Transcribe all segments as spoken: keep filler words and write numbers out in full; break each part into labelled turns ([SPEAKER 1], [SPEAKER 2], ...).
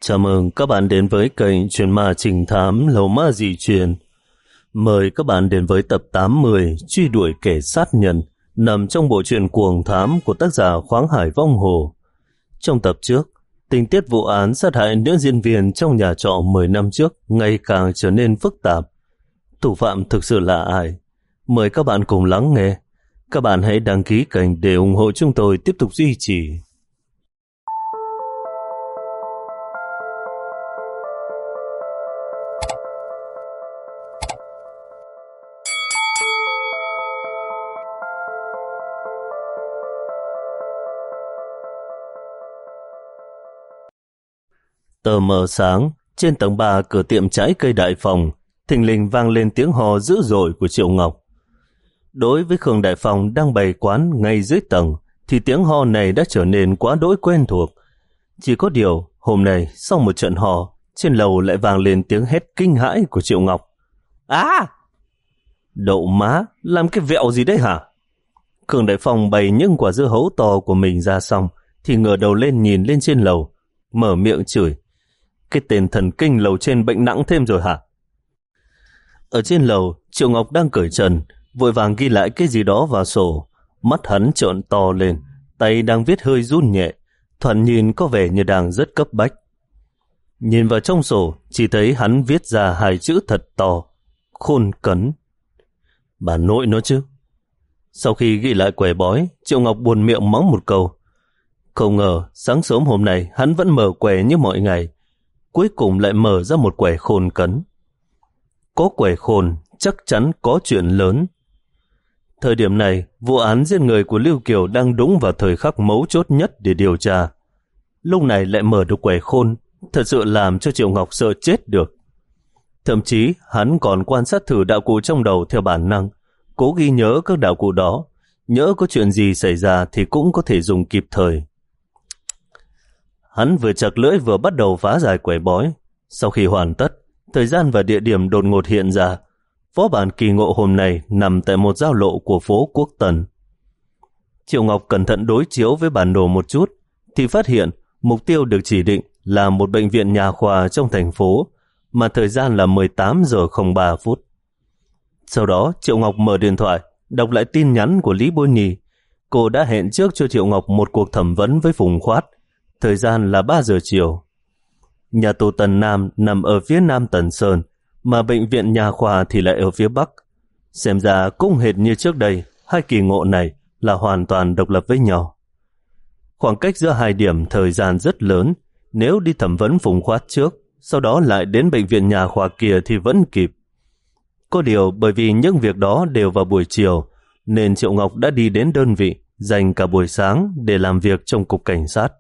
[SPEAKER 1] Chào mừng các bạn đến với kênh Chuyện Ma Trình Thám Lầu Ma Dị Truyền. Mời các bạn đến với tập tám mươi Truy đuổi kẻ sát nhân, nằm trong bộ truyện Cuồng Thám của tác giả Khoáng Hải Vong Hồ. Trong tập trước, tình tiết vụ án sát hại nữ diễn viên trong nhà trọ mười năm trước ngày càng trở nên phức tạp. Thủ phạm thực sự là ai? Mời các bạn cùng lắng nghe. Các bạn hãy đăng ký kênh để ủng hộ chúng tôi tiếp tục duy trì. Tờ mờ sáng, trên tầng ba cửa tiệm trái cây Đại Phòng, thình lình vang lên tiếng hò dữ dội của Triệu Ngọc. Đối với Khương Đại Phòng đang bày quán ngay dưới tầng, thì tiếng hò này đã trở nên quá đỗi quen thuộc. Chỉ có điều, hôm nay sau một trận hò, trên lầu lại vang lên tiếng hét kinh hãi của Triệu Ngọc. À! Đậu má, làm cái vẹo gì đấy hả? Khương Đại Phòng bày những quả dưa hấu to của mình ra xong, thì ngửa đầu lên nhìn lên trên lầu, mở miệng chửi. Cái tên thần kinh lầu trên bệnh nặng thêm rồi hả? Ở trên lầu, Triệu Ngọc đang cởi trần, vội vàng ghi lại cái gì đó vào sổ. Mắt hắn trợn to lên, tay đang viết hơi run nhẹ, thoạt nhìn có vẻ như đang rất cấp bách. Nhìn vào trong sổ, chỉ thấy hắn viết ra hai chữ thật to: Khôn Cấn. Bà nội nó chứ. Sau khi ghi lại quẻ bói, Triệu Ngọc buồn miệng mắng một câu. Không ngờ sáng sớm hôm nay hắn vẫn mở quẻ như mọi ngày, cuối cùng lại mở ra một quẻ khôn cấn. Có quẻ khôn chắc chắn có chuyện lớn. Thời điểm này, vụ án giết người của Lưu Kiều đang đúng vào thời khắc mấu chốt nhất để điều tra. Lúc này lại mở được quẻ khôn, thật sự làm cho Triệu Ngọc sợ chết được. Thậm chí hắn còn quan sát thử đạo cụ trong đầu theo bản năng, cố ghi nhớ các đạo cụ đó, nhớ có chuyện gì xảy ra thì cũng có thể dùng kịp thời. Hắn vừa chặt lưỡi vừa bắt đầu phá giải quẻ bói. Sau khi hoàn tất, thời gian và địa điểm đột ngột hiện ra. Phó bản kỳ ngộ hôm nay nằm tại một giao lộ của phố Quốc Tần. Triệu Ngọc cẩn thận đối chiếu với bản đồ một chút, thì phát hiện mục tiêu được chỉ định là một bệnh viện nhà khoa trong thành phố, mà thời gian là mười tám giờ không ba phút. Sau đó, Triệu Ngọc mở điện thoại, đọc lại tin nhắn của Lý Bôi Nhi. Cô đã hẹn trước cho Triệu Ngọc một cuộc thẩm vấn với Phùng Khoát. Thời gian là ba giờ chiều. Nhà tù Tần Nam nằm ở phía nam Tần Sơn, mà bệnh viện nhà khoa thì lại ở phía bắc. Xem ra cũng hệt như trước đây, hai kỳ ngộ này là hoàn toàn độc lập với nhau. Khoảng cách giữa hai điểm thời gian rất lớn. Nếu đi thẩm vấn Phùng Khoát trước, sau đó lại đến bệnh viện nhà khoa kia thì vẫn kịp. Có điều bởi vì những việc đó đều vào buổi chiều, nên Triệu Ngọc đã đi đến đơn vị, dành cả buổi sáng để làm việc trong cục cảnh sát.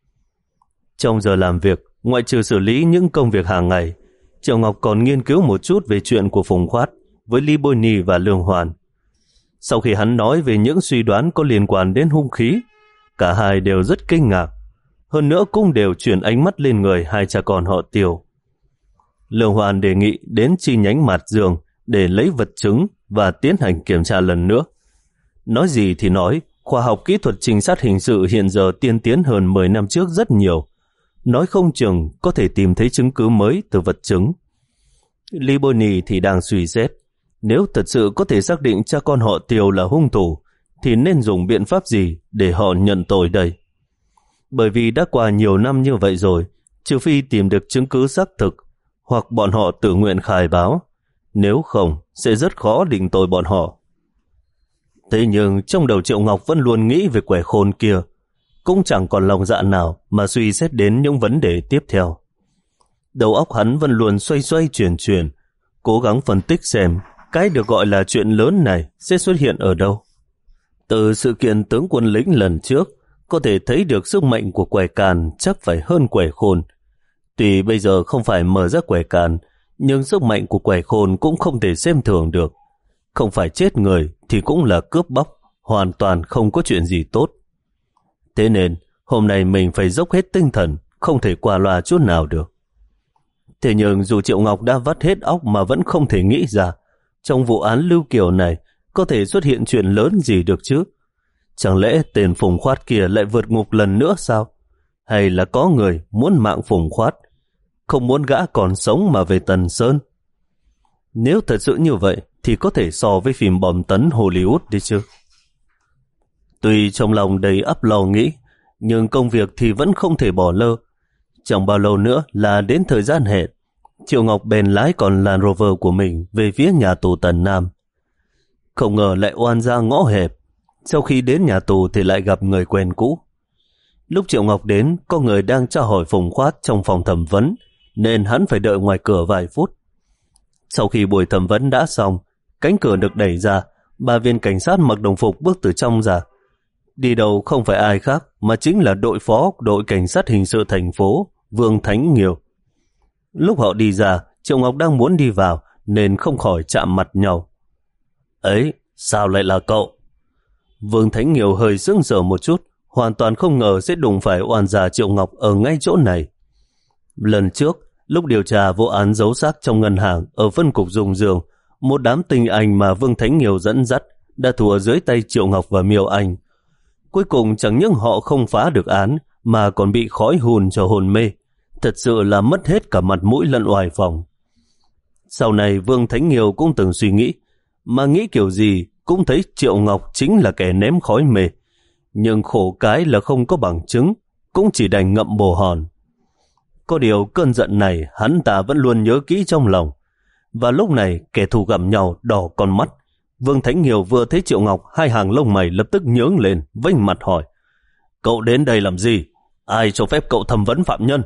[SPEAKER 1] Trong giờ làm việc, ngoại trừ xử lý những công việc hàng ngày, Triệu Ngọc còn nghiên cứu một chút về chuyện của Phùng Khoát với Lý Bôi Nhi và Lương Hoàn. Sau khi hắn nói về những suy đoán có liên quan đến hung khí, cả hai đều rất kinh ngạc. Hơn nữa cũng đều chuyển ánh mắt lên người hai cha con họ Tiêu. Lương Hoàn đề nghị đến chi nhánh Mạt Dương để lấy vật chứng và tiến hành kiểm tra lần nữa. Nói gì thì nói, khoa học kỹ thuật trinh sát hình sự hiện giờ tiên tiến hơn mười năm trước rất nhiều. Nói không chừng có thể tìm thấy chứng cứ mới từ vật chứng. Lý Bôi Nhi thì đang suy xét, nếu thật sự có thể xác định cha con họ Tiêu là hung thủ, thì nên dùng biện pháp gì để họ nhận tội đây? Bởi vì đã qua nhiều năm như vậy rồi, trừ phi tìm được chứng cứ xác thực, hoặc bọn họ tự nguyện khai báo, nếu không sẽ rất khó định tội bọn họ. Thế nhưng trong đầu Triệu Ngọc vẫn luôn nghĩ về quẻ khôn kia, cũng chẳng còn lòng dạ nào mà suy xét đến những vấn đề tiếp theo. Đầu óc hắn vẫn luôn xoay xoay chuyển chuyển, cố gắng phân tích xem cái được gọi là chuyện lớn này sẽ xuất hiện ở đâu. Từ sự kiện tướng quân lĩnh lần trước, có thể thấy được sức mạnh của quẻ càn chắc phải hơn quẻ khôn. Tuy bây giờ không phải mở ra quẻ càn, nhưng sức mạnh của quẻ khôn cũng không thể xem thường được. Không phải chết người thì cũng là cướp bóc, hoàn toàn không có chuyện gì tốt. Thế nên hôm nay mình phải dốc hết tinh thần, không thể qua loa chút nào được. Thế nhưng dù Triệu Ngọc đã vắt hết óc mà vẫn không thể nghĩ ra trong vụ án Lưu Kiều này có thể xuất hiện chuyện lớn gì được chứ. Chẳng lẽ tên Phùng Khoát kia lại vượt ngục lần nữa sao? Hay là có người muốn mạng Phùng Khoát, không muốn gã còn sống mà về Tần Sơn. Nếu thật sự như vậy thì có thể so với phim bom tấn Hollywood đi chứ. Tuy trong lòng đầy ắp lo nghĩ, nhưng công việc thì vẫn không thể bỏ lơ. Chẳng bao lâu nữa là đến thời gian hẹn, Triệu Ngọc bèn lái con Land Rover của mình về phía nhà tù Tần Nam. Không ngờ lại oan ra ngõ hẹp. Sau khi đến nhà tù thì lại gặp người quen cũ. Lúc Triệu Ngọc đến, có người đang tra hỏi Phùng Khoát trong phòng thẩm vấn, nên hắn phải đợi ngoài cửa vài phút. Sau khi buổi thẩm vấn đã xong, cánh cửa được đẩy ra, ba viên cảnh sát mặc đồng phục bước từ trong ra. Đi đầu không phải ai khác mà chính là đội phó đội cảnh sát hình sự thành phố, Vương Thánh Nghiêu. Lúc họ đi ra, Triệu Ngọc đang muốn đi vào nên không khỏi chạm mặt nhau. Ấy, sao lại là cậu? Vương Thánh Nghiêu hơi sững sờ một chút, hoàn toàn không ngờ sẽ đụng phải oan gia Triệu Ngọc ở ngay chỗ này. Lần trước, lúc điều tra vụ án giấu xác trong ngân hàng ở phân cục Dung Dương, một đám tinh anh mà Vương Thánh Nghiêu dẫn dắt đã thua dưới tay Triệu Ngọc và Miêu Anh. Cuối cùng chẳng những họ không phá được án mà còn bị khói hùn cho hồn mê, thật sự là mất hết cả mặt mũi lẫn oai phòng. Sau này Vương Thánh Nghiêu cũng từng suy nghĩ, mà nghĩ kiểu gì cũng thấy Triệu Ngọc chính là kẻ ném khói mê, nhưng khổ cái là không có bằng chứng, cũng chỉ đành ngậm bồ hòn. Có điều cơn giận này hắn ta vẫn luôn nhớ kỹ trong lòng, và lúc này kẻ thù gặp nhau đỏ con mắt. Vương Thánh Nghiêu vừa thấy Triệu Ngọc, hai hàng lông mày lập tức nhướng lên, vênh mặt hỏi: Cậu đến đây làm gì? Ai cho phép cậu thẩm vấn phạm nhân?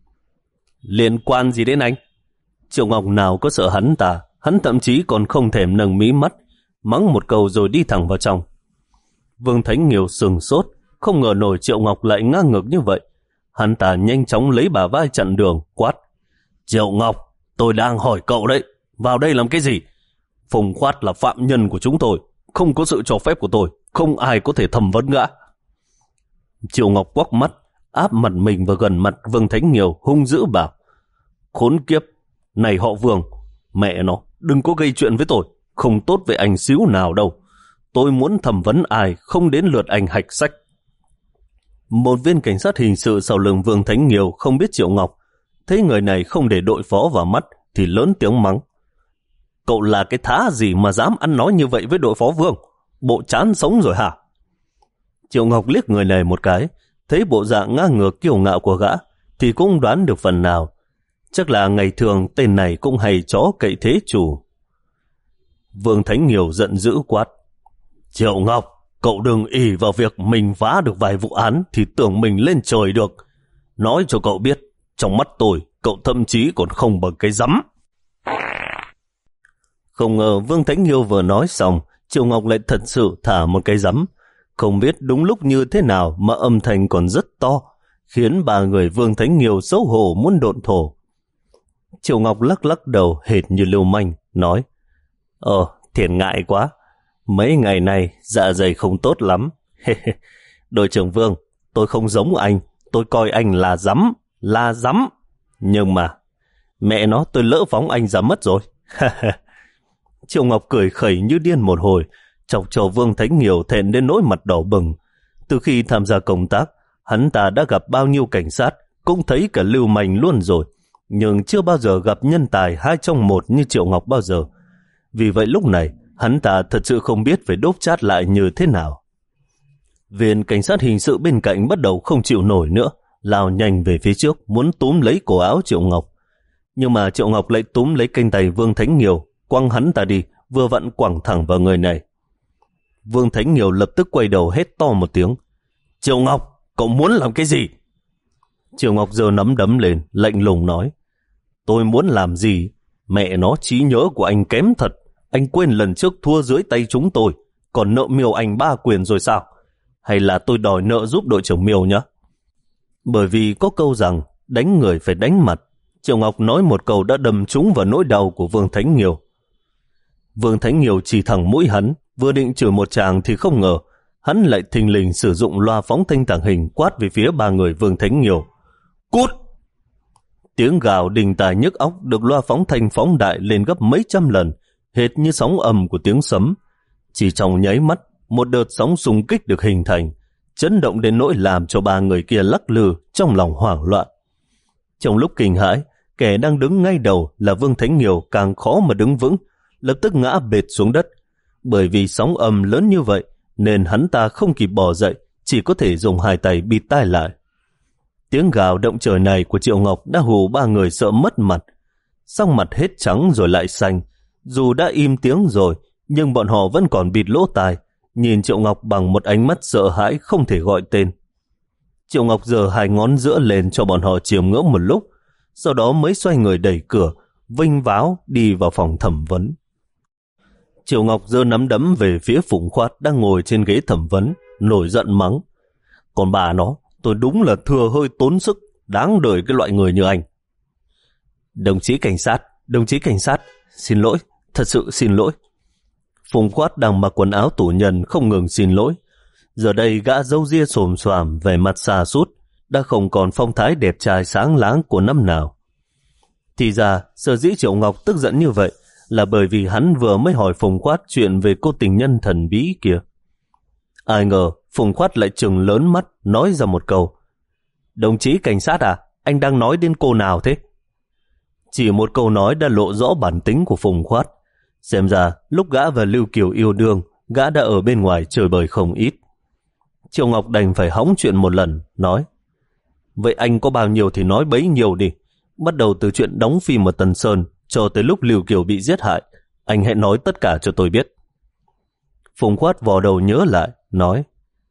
[SPEAKER 1] Liên quan gì đến anh? Triệu Ngọc nào có sợ hắn ta, hắn thậm chí còn không thèm nâng mí mắt, mắng một câu rồi đi thẳng vào trong. Vương Thánh Nghiêu sừng sốt, không ngờ nổi Triệu Ngọc lại ngang ngược như vậy. Hắn ta nhanh chóng lấy bả vai chặn đường, quát: Triệu Ngọc, tôi đang hỏi cậu đấy, vào đây làm cái gì? Phùng Khoát là phạm nhân của chúng tôi, không có sự cho phép của tôi, không ai có thể thẩm vấn gã. Triệu Ngọc quắc mắt, áp mặt mình vào gần mặt Vương Thánh Nghiêu, hung dữ bảo: Khốn kiếp, này họ Vương, mẹ nó, đừng có gây chuyện với tôi, không tốt với anh xíu nào đâu. Tôi muốn thẩm vấn ai, không đến lượt anh hạch sách. Một viên cảnh sát hình sự sau lưng Vương Thánh Nghiêu không biết Triệu Ngọc, thấy người này không để đội phó vào mắt thì lớn tiếng mắng: Cậu là cái thá gì mà dám ăn nói như vậy với đội phó Vương? Bộ chán sống rồi hả? Triệu Ngọc liếc người này một cái, thấy bộ dạng ngang ngược kiêu ngạo của gã thì cũng đoán được phần nào. Chắc là ngày thường tên này cũng hay chó cậy thế chủ. Vương Thánh Nghiêu giận dữ quát: Triệu Ngọc, cậu đừng ỷ vào việc mình phá được vài vụ án thì tưởng mình lên trời được. Nói cho cậu biết, trong mắt tôi, cậu thậm chí còn không bằng cái rắm. Không ngờ Vương Thánh Nghiêu vừa nói xong, Triệu Ngọc lại thật sự thả một cái rắm. Không biết đúng lúc như thế nào mà âm thanh còn rất to, khiến ba người Vương Thánh Nghiêu xấu hổ muốn độn thổ. Triệu Ngọc lắc lắc đầu hệt như lưu manh, nói: Ờ, thiệt ngại quá. Mấy ngày này dạ dày không tốt lắm. Đội trưởng Vương, tôi không giống anh, tôi coi anh là rắm, là rắm. Nhưng mà, mẹ nó, tôi lỡ phóng anh ra mất rồi. Triệu Ngọc cười khẩy như điên một hồi, chọc cho Vương Thánh Nghiêu thẹn đến nỗi mặt đỏ bừng. Từ khi tham gia công tác, hắn ta đã gặp bao nhiêu cảnh sát, cũng thấy cả lưu manh luôn rồi, nhưng chưa bao giờ gặp nhân tài hai trong một như Triệu Ngọc bao giờ. Vì vậy lúc này, hắn ta thật sự không biết phải đốp chát lại như thế nào. Viên cảnh sát hình sự bên cạnh bắt đầu không chịu nổi nữa, lao nhanh về phía trước muốn túm lấy cổ áo Triệu Ngọc. Nhưng mà Triệu Ngọc lại túm lấy cánh tay Vương Thánh Nghiêu, quăng hắn ta đi, vừa vặn quẳng thẳng vào người này. Vương Thánh Nghiêu lập tức quay đầu hét to một tiếng: Triệu Ngọc, cậu muốn làm cái gì? Triệu Ngọc giơ nắm đấm lên, lạnh lùng nói: Tôi muốn làm gì? Mẹ nó, trí nhớ của anh kém thật. Anh quên lần trước thua dưới tay chúng tôi, còn nợ Miêu Anh ba quyền rồi sao? Hay là tôi đòi nợ giúp đội trưởng Miêu nhé? Bởi vì có câu rằng đánh người phải đánh mặt, Triệu Ngọc nói một câu đã đâm trúng vào nỗi đau của Vương Thánh Nghiêu. Vương Thánh Nghiêu chỉ thẳng mũi hắn, vừa định chửi một tràng thì không ngờ hắn lại thình lình sử dụng loa phóng thanh tàng hình quát về phía ba người Vương Thánh Nghiêu: Cút! Tiếng gào đình tài nhức óc được loa phóng thanh phóng đại lên gấp mấy trăm lần, hệt như sóng ầm của tiếng sấm. Chỉ trong nháy mắt, một đợt sóng xung kích được hình thành, chấn động đến nỗi làm cho ba người kia lắc lư trong lòng hoảng loạn. Trong lúc kinh hãi, Kẻ đang đứng ngay đầu là Vương Thánh Nghiêu càng khó mà đứng vững, lập tức ngã bệt xuống đất. Bởi vì sóng âm lớn như vậy nên hắn ta không kịp bò dậy, chỉ có thể dùng hai tay bịt tai lại. Tiếng gào động trời này của Triệu Ngọc đã hù ba người sợ mất mặt. Sắc mặt hết trắng rồi lại xanh. Dù đã im tiếng rồi, nhưng bọn họ vẫn còn bịt lỗ tai, nhìn Triệu Ngọc bằng một ánh mắt sợ hãi không thể gọi tên. Triệu Ngọc giơ hai ngón giữa lên cho bọn họ chiêm ngưỡng một lúc, sau đó mới xoay người đẩy cửa, vinh váo đi vào phòng thẩm vấn. Triệu Ngọc giơ nắm đấm về phía Phùng Khoát đang ngồi trên ghế thẩm vấn, nổi giận mắng: "Còn bà nó, tôi đúng là thừa hơi tốn sức, đáng đời cái loại người như anh." "Đồng chí cảnh sát, đồng chí cảnh sát, xin lỗi, thật sự xin lỗi." Phùng Khoát đang mặc quần áo tù nhân không ngừng xin lỗi. Giờ đây gã râu ria xồm xoàm, vẻ mặt xa sút, đã không còn phong thái đẹp trai sáng láng của năm nào. Thì ra, sở dĩ Triệu Ngọc tức giận như vậy là bởi vì hắn vừa mới hỏi Phùng Khoát chuyện về cô tình nhân thần bí kia. Ai ngờ Phùng Khoát lại trừng lớn mắt nói ra một câu: "Đồng chí cảnh sát à, anh đang nói đến cô nào thế?" Chỉ một câu nói đã lộ rõ bản tính của Phùng Khoát. Xem ra lúc gã và Lưu Kiều yêu đương, gã đã ở bên ngoài chơi bời không ít. Triệu Ngọc đành phải hóng chuyện một lần, nói: "Vậy anh có bao nhiêu thì nói bấy nhiêu đi. Bắt đầu từ chuyện đóng phim ở Tân Sơn cho tới lúc Lưu Kiều bị giết hại, anh hãy nói tất cả cho tôi biết." Phùng Khoát vò đầu nhớ lại, nói: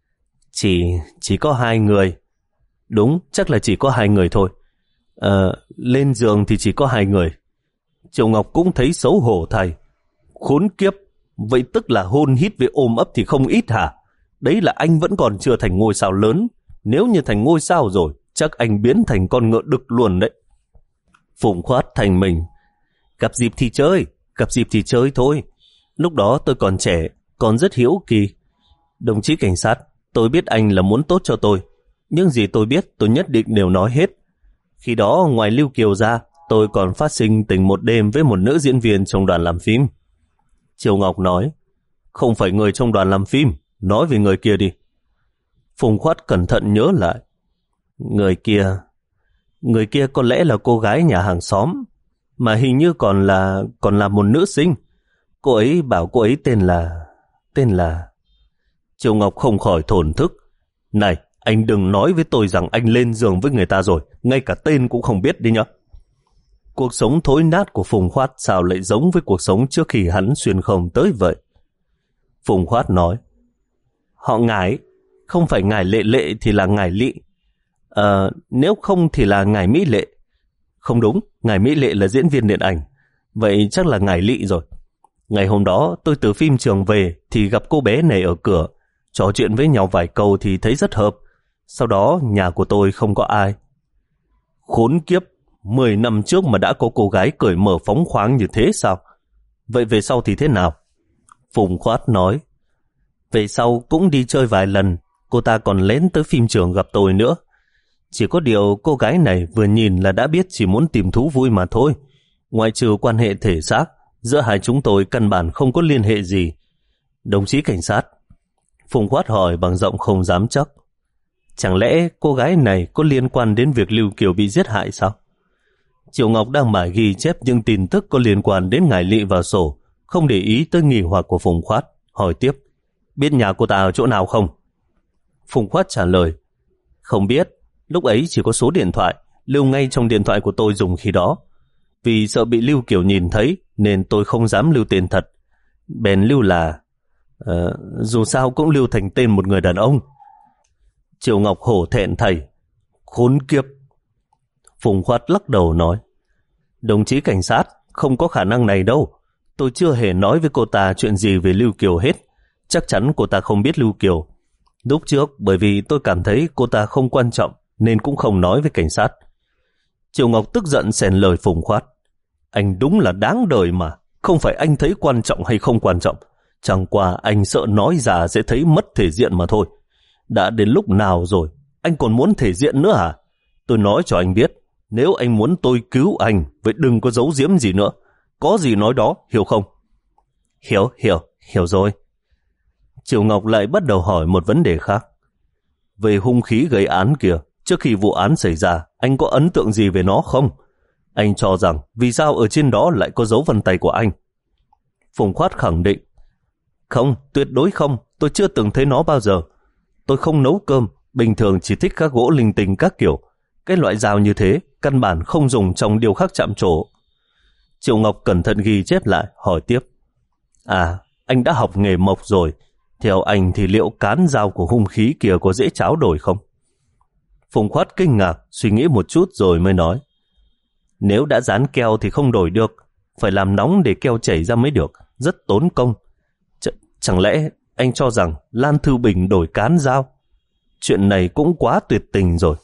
[SPEAKER 1] Chỉ chỉ có hai người. Đúng, chắc là chỉ có hai người thôi. À, lên giường thì chỉ có hai người. Triệu Ngọc cũng thấy xấu hổ thay. Khốn kiếp, vậy tức là hôn hít với ôm ấp thì không ít hả? Đấy là anh vẫn còn chưa thành ngôi sao lớn. Nếu như thành ngôi sao rồi, chắc anh biến thành con ngựa đực luôn đấy. Phùng Khoát thành mình: Gặp dịp thì chơi, gặp dịp thì chơi thôi. Lúc đó tôi còn trẻ, còn rất hiếu kỳ. Đồng chí cảnh sát, tôi biết anh là muốn tốt cho tôi. Nhưng gì tôi biết tôi nhất định đều nói hết. Khi đó ngoài Lưu Kiều ra, tôi còn phát sinh tình một đêm với một nữ diễn viên trong đoàn làm phim. Triều Ngọc nói: Không phải người trong đoàn làm phim, nói về người kia đi. Phùng Khoát cẩn thận nhớ lại. Người kia... Người kia có lẽ là cô gái nhà hàng xóm, mà hình như còn là còn là một nữ sinh. Cô ấy bảo cô ấy tên là... Tên là... Triều Ngọc không khỏi thổn thức. Này, anh đừng nói với tôi rằng anh lên giường với người ta rồi, ngay cả tên cũng không biết đi nhá. Cuộc sống thối nát của Phùng Khoát sao lại giống với cuộc sống trước khi hắn xuyên không tới vậy? Phùng Khoát nói: Họ Ngải, không phải Ngải Lệ Lệ thì là Ngải Lị. À, nếu không thì là Ngải Mỹ Lệ. Không đúng, Ngải Mỹ Lệ là diễn viên điện ảnh. Vậy chắc là Ngải Lị rồi. Ngày hôm đó tôi từ phim trường về thì gặp cô bé này ở cửa. Trò chuyện với nhau vài câu thì thấy rất hợp. Sau đó nhà của tôi không có ai. Khốn kiếp, mười năm trước mà đã có cô gái cởi mở phóng khoáng như thế sao? Vậy về sau thì thế nào? Phùng Khoát nói: Về sau cũng đi chơi vài lần. Cô ta còn lén tới phim trường gặp tôi nữa. Chỉ có điều cô gái này vừa nhìn là đã biết chỉ muốn tìm thú vui mà thôi. Ngoại trừ quan hệ thể xác, giữa hai chúng tôi căn bản không có liên hệ gì. Đồng chí cảnh sát, Phùng Khoát hỏi bằng giọng không dám chắc, chẳng lẽ cô gái này có liên quan đến việc Lưu Kiều bị giết hại sao? Triệu Ngọc đang mải ghi chép những tin tức có liên quan đến Ngải Lị vào sổ, không để ý tới nghi hoặc của Phùng Khoát, hỏi tiếp: Biết nhà cô ta ở chỗ nào không? Phùng Khoát trả lời: Không biết, lúc ấy chỉ có số điện thoại, lưu ngay trong điện thoại của tôi dùng khi đó. Vì sợ bị Lưu Kiều nhìn thấy nên tôi không dám lưu tên thật. Bèn lưu là... Uh, dù sao cũng lưu thành tên một người đàn ông. Triệu Ngọc hổ thẹn thầy: Khốn kiếp. Phùng Khoát lắc đầu nói: Đồng chí cảnh sát, không có khả năng này đâu. Tôi chưa hề nói với cô ta chuyện gì về Lưu Kiều hết. Chắc chắn cô ta không biết Lưu Kiều. Lúc trước bởi vì tôi cảm thấy cô ta không quan trọng nên cũng không nói với cảnh sát. Triệu Ngọc tức giận xen lời Phùng Khoát: Anh đúng là đáng đời mà. Không phải anh thấy quan trọng hay không quan trọng, chẳng qua anh sợ nói ra sẽ thấy mất thể diện mà thôi. Đã đến lúc nào rồi, anh còn muốn thể diện nữa hả? Tôi nói cho anh biết, nếu anh muốn tôi cứu anh, vậy đừng có giấu giếm gì nữa. Có gì nói đó, hiểu không? Hiểu, hiểu, hiểu rồi. Triệu Ngọc lại bắt đầu hỏi một vấn đề khác. Về hung khí gây án kìa, trước khi vụ án xảy ra, anh có ấn tượng gì về nó không? Anh cho rằng vì sao ở trên đó lại có dấu vân tay của anh? Phùng Khoát khẳng định. Không, tuyệt đối không, tôi chưa từng thấy nó bao giờ. Tôi không nấu cơm, bình thường chỉ thích các gỗ linh tinh các kiểu. Cái loại dao như thế, căn bản không dùng trong điêu khắc chạm trổ. Triệu Ngọc cẩn thận ghi chép lại, hỏi tiếp. À, anh đã học nghề mộc rồi. Theo anh thì liệu cán dao của hung khí kia có dễ tráo đổi không? Phùng Khoát kinh ngạc, suy nghĩ một chút rồi mới nói. Nếu đã dán keo thì không đổi được, phải làm nóng để keo chảy ra mới được, rất tốn công. Ch- chẳng lẽ anh cho rằng Lan Thư Bình đổi cán dao? Chuyện này cũng quá tuyệt tình rồi.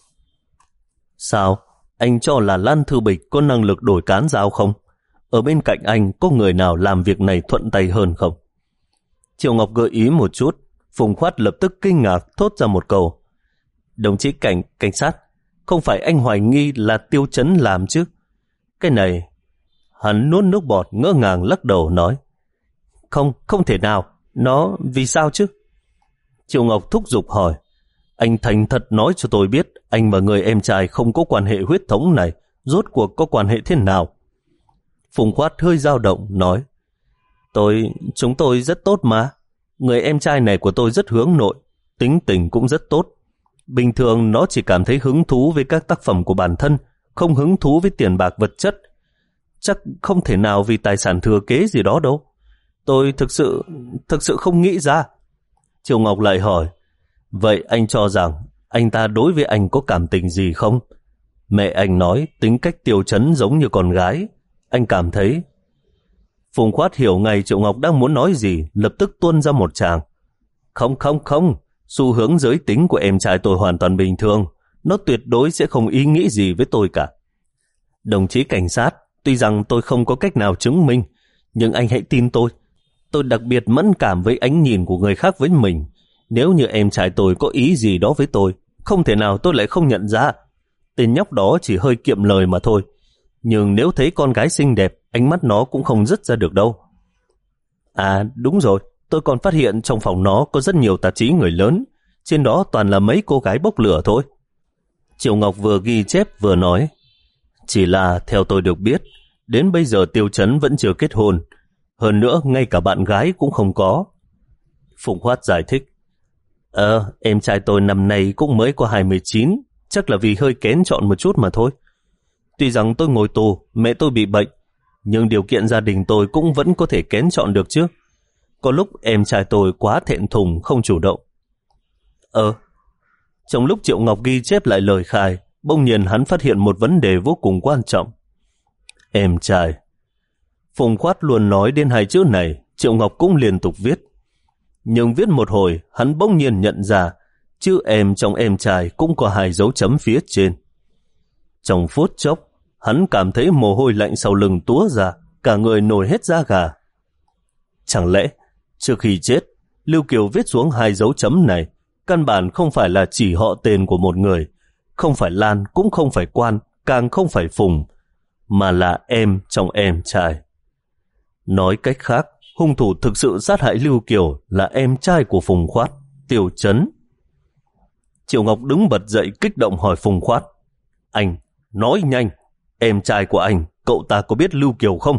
[SPEAKER 1] Sao? Anh cho là Lan Thư Bình có năng lực đổi cán dao không? Ở bên cạnh anh có người nào làm việc này thuận tay hơn không? Triệu Ngọc gợi ý một chút, Phùng Khoát lập tức kinh ngạc thốt ra một câu. Đồng chí cảnh cảnh sát, không phải anh hoài nghi là Tiêu Chấn làm chứ? Cái này... Hắn nuốt nước bọt ngỡ ngàng lắc đầu nói. Không, không thể nào. Nó vì sao chứ? Triệu Ngọc thúc giục hỏi. Anh thành thật nói cho tôi biết anh và người em trai không có quan hệ huyết thống này rốt cuộc có quan hệ thế nào? Phùng Khoát hơi dao động nói. Tôi, chúng tôi rất tốt mà. Người em trai này của tôi rất hướng nội, tính tình cũng rất tốt. Bình thường nó chỉ cảm thấy hứng thú với các tác phẩm của bản thân, không hứng thú với tiền bạc vật chất. Chắc không thể nào vì tài sản thừa kế gì đó đâu. Tôi thực sự, thực sự không nghĩ ra. Triệu Ngọc lại hỏi. Vậy anh cho rằng anh ta đối với anh có cảm tình gì không? Mẹ anh nói tính cách Tiêu Chấn giống như con gái. Anh cảm thấy... Phùng Khoát hiểu ngay Triệu Ngọc đang muốn nói gì, lập tức tuôn ra một tràng. Không không không, xu hướng giới tính của em trai tôi hoàn toàn bình thường. Nó tuyệt đối sẽ không ý nghĩ gì với tôi cả. Đồng chí cảnh sát, tuy rằng tôi không có cách nào chứng minh, nhưng anh hãy tin tôi. Tôi đặc biệt mẫn cảm với ánh nhìn của người khác với mình. Nếu như em trai tôi có ý gì đó với tôi, không thể nào tôi lại không nhận ra. Tên nhóc đó chỉ hơi kiệm lời mà thôi. Nhưng nếu thấy con gái xinh đẹp, ánh mắt nó cũng không dứt ra được đâu. À đúng rồi, tôi còn phát hiện trong phòng nó có rất nhiều tạp chí người lớn. Trên đó toàn là mấy cô gái bốc lửa thôi. Triệu Ngọc vừa ghi chép vừa nói. Chỉ là theo tôi được biết, đến bây giờ Tiêu Chấn vẫn chưa kết hôn. Hơn nữa ngay cả bạn gái cũng không có. Phùng Khoát giải thích. Ờ, em trai tôi năm nay cũng mới có hai mươi chín, chắc là vì hơi kén chọn một chút mà thôi. Tuy rằng tôi ngồi tù, mẹ tôi bị bệnh, nhưng điều kiện gia đình tôi cũng vẫn có thể kén chọn được chứ. Có lúc em trai tôi quá thẹn thùng không chủ động. Ờ, trong lúc Triệu Ngọc ghi chép lại lời khai, bỗng nhiên hắn phát hiện một vấn đề vô cùng quan trọng. Em trai. Phùng Khoát luôn nói đến hai chữ này, Triệu Ngọc cũng liên tục viết. Nhưng viết một hồi, hắn bỗng nhiên nhận ra chữ em trong em trai cũng có hai dấu chấm phía trên. Trong phút chốc, hắn cảm thấy mồ hôi lạnh sau lưng túa ra, cả người nổi hết da gà. Chẳng lẽ, trước khi chết, Lưu Kiều viết xuống hai dấu chấm này, căn bản không phải là chỉ họ tên của một người, không phải Lan, cũng không phải Quan, càng không phải Phùng, mà là em trong em trai. Nói cách khác, hung thủ thực sự sát hại Lưu Kiều là em trai của Phùng Khoát, Tiêu Chấn. Triệu Ngọc đứng bật dậy kích động hỏi Phùng Khoát. Anh, nói nhanh, em trai của anh, cậu ta có biết Lưu Kiều không?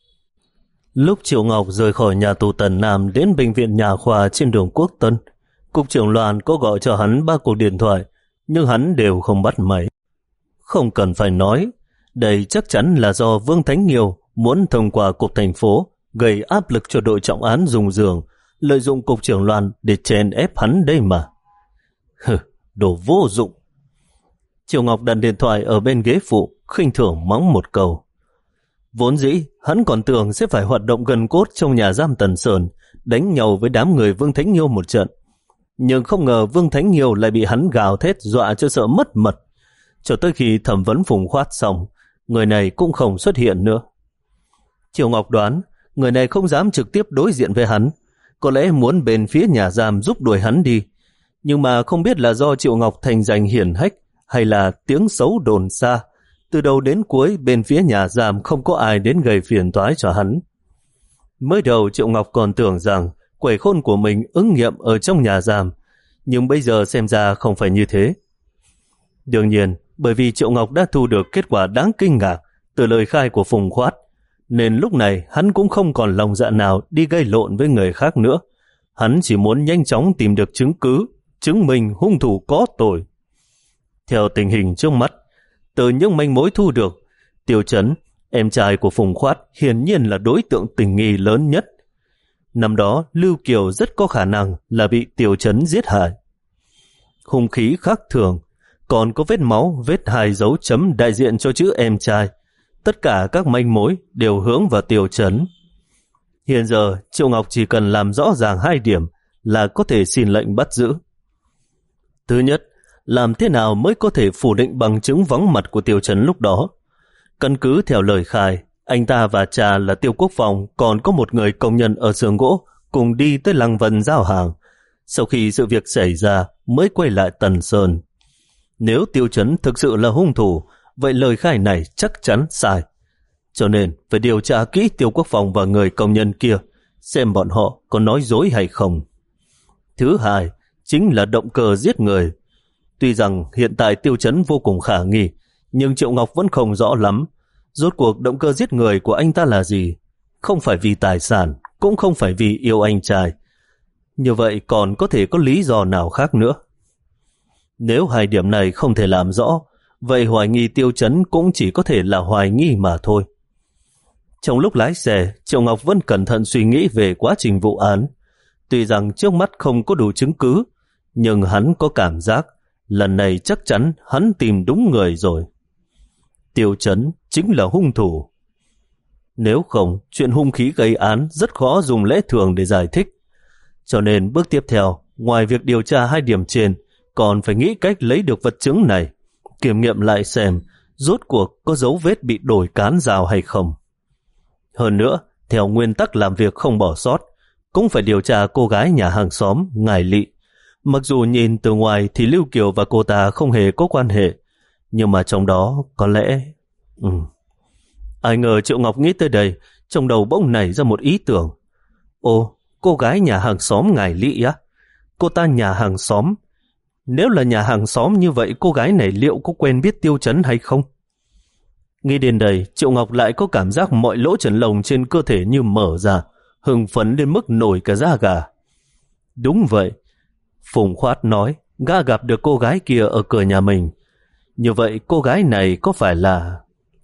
[SPEAKER 1] Lúc Triệu Ngọc rời khỏi nhà tù Tần Nam đến bệnh viện nhà khoa trên đường Quốc Tân, cục trưởng Loan có gọi cho hắn ba cuộc điện thoại, nhưng hắn đều không bắt máy. Không cần phải nói, đây chắc chắn là do Vương Thánh Nghiêu muốn thông qua cục thành phố gây áp lực cho đội trọng án Dùng Giường, lợi dụng cục trưởng Loan để chèn ép hắn đây mà. Hừ, đồ vô dụng. Triệu Ngọc đặt điện thoại ở bên ghế phụ, khinh thường mắng một câu. Vốn dĩ, hắn còn tưởng sẽ phải hoạt động gần cốt trong nhà giam Tần Sơn, đánh nhau với đám người Vương Thánh Nghiêu một trận. Nhưng không ngờ Vương Thánh Nghiêu lại bị hắn gào thét dọa cho sợ mất mật. Cho tới khi thẩm vấn Phùng Khoát xong, người này cũng không xuất hiện nữa. Triệu Ngọc đoán, người này không dám trực tiếp đối diện với hắn, có lẽ muốn bên phía nhà giam giúp đuổi hắn đi. Nhưng mà không biết là do Triệu Ngọc thành danh hiển hách hay là tiếng xấu đồn xa, từ đầu đến cuối bên phía nhà giam không có ai đến gây phiền toái cho hắn. Mới đầu Triệu Ngọc còn tưởng rằng quẩy khôn của mình ứng nghiệm ở trong nhà giam, nhưng bây giờ xem ra không phải như thế. Đương nhiên, bởi vì Triệu Ngọc đã thu được kết quả đáng kinh ngạc từ lời khai của Phùng Khoát, nên lúc này hắn cũng không còn lòng dạ nào đi gây lộn với người khác nữa. Hắn chỉ muốn nhanh chóng tìm được chứng cứ, chứng minh hung thủ có tội. Theo tình hình trước mắt, từ những manh mối thu được, Tiêu Chấn, em trai của Phùng Khoát, hiển nhiên là đối tượng tình nghi lớn nhất. Năm đó, Lưu Kiều rất có khả năng là bị Tiêu Chấn giết hại. Hung khí khác thường, còn có vết máu, vết hai dấu chấm đại diện cho chữ em trai. Tất cả các manh mối đều hướng vào Tiêu Chấn. Hiện giờ, Triệu Ngọc chỉ cần làm rõ ràng hai điểm là có thể xin lệnh bắt giữ. Thứ nhất, làm thế nào mới có thể phủ định bằng chứng vắng mặt của Tiêu Chấn lúc đó? Căn cứ theo lời khai, anh ta và cha là Tiêu Quốc Phong còn có một người công nhân ở xưởng gỗ cùng đi tới Lăng Vân giao hàng. Sau khi sự việc xảy ra mới quay lại Tần Sơn. Nếu Tiêu Chấn thực sự là hung thủ, vậy lời khai này chắc chắn sai. Cho nên phải điều tra kỹ Tiêu Quốc Phong và người công nhân kia, xem bọn họ có nói dối hay không. Thứ hai, chính là động cơ giết người. Tuy rằng hiện tại Tiêu Chấn vô cùng khả nghi, nhưng Triệu Ngọc vẫn không rõ lắm. Rốt cuộc động cơ giết người của anh ta là gì? Không phải vì tài sản, cũng không phải vì yêu anh trai. Như vậy còn có thể có lý do nào khác nữa? Nếu hai điểm này không thể làm rõ, vậy hoài nghi Tiêu Chấn cũng chỉ có thể là hoài nghi mà thôi. Trong lúc lái xe, Triệu Ngọc vẫn cẩn thận suy nghĩ về quá trình vụ án. Tuy rằng trước mắt không có đủ chứng cứ, nhưng hắn có cảm giác lần này chắc chắn hắn tìm đúng người rồi. Tiêu Chấn chính là hung thủ. Nếu không, chuyện hung khí gây án rất khó dùng lẽ thường để giải thích. Cho nên bước tiếp theo, ngoài việc điều tra hai điểm trên, còn phải nghĩ cách lấy được vật chứng này, kiểm nghiệm lại xem rốt cuộc có dấu vết bị đổi cán dao hay không. Hơn nữa, theo nguyên tắc làm việc không bỏ sót, cũng phải điều tra cô gái nhà hàng xóm Ngải Lị. Mặc dù nhìn từ ngoài thì Lưu Kiều và cô ta không hề có quan hệ, nhưng mà trong đó có lẽ... Ừ. Ai ngờ Triệu Ngọc nghĩ tới đây, trong đầu bỗng nảy ra một ý tưởng. Ồ, cô gái nhà hàng xóm Ngải Lị á? Cô ta nhà hàng xóm? Nếu là nhà hàng xóm như vậy, cô gái này liệu có quen biết Tiêu Chấn hay không? Nghĩ đến đây, Triệu Ngọc lại có cảm giác mọi lỗ chân lông trên cơ thể như mở ra, hưng phấn đến mức nổi cả da gà. Đúng vậy, Phùng Khoát nói gã gặp được cô gái kia ở cửa nhà mình. Như vậy cô gái này có phải là...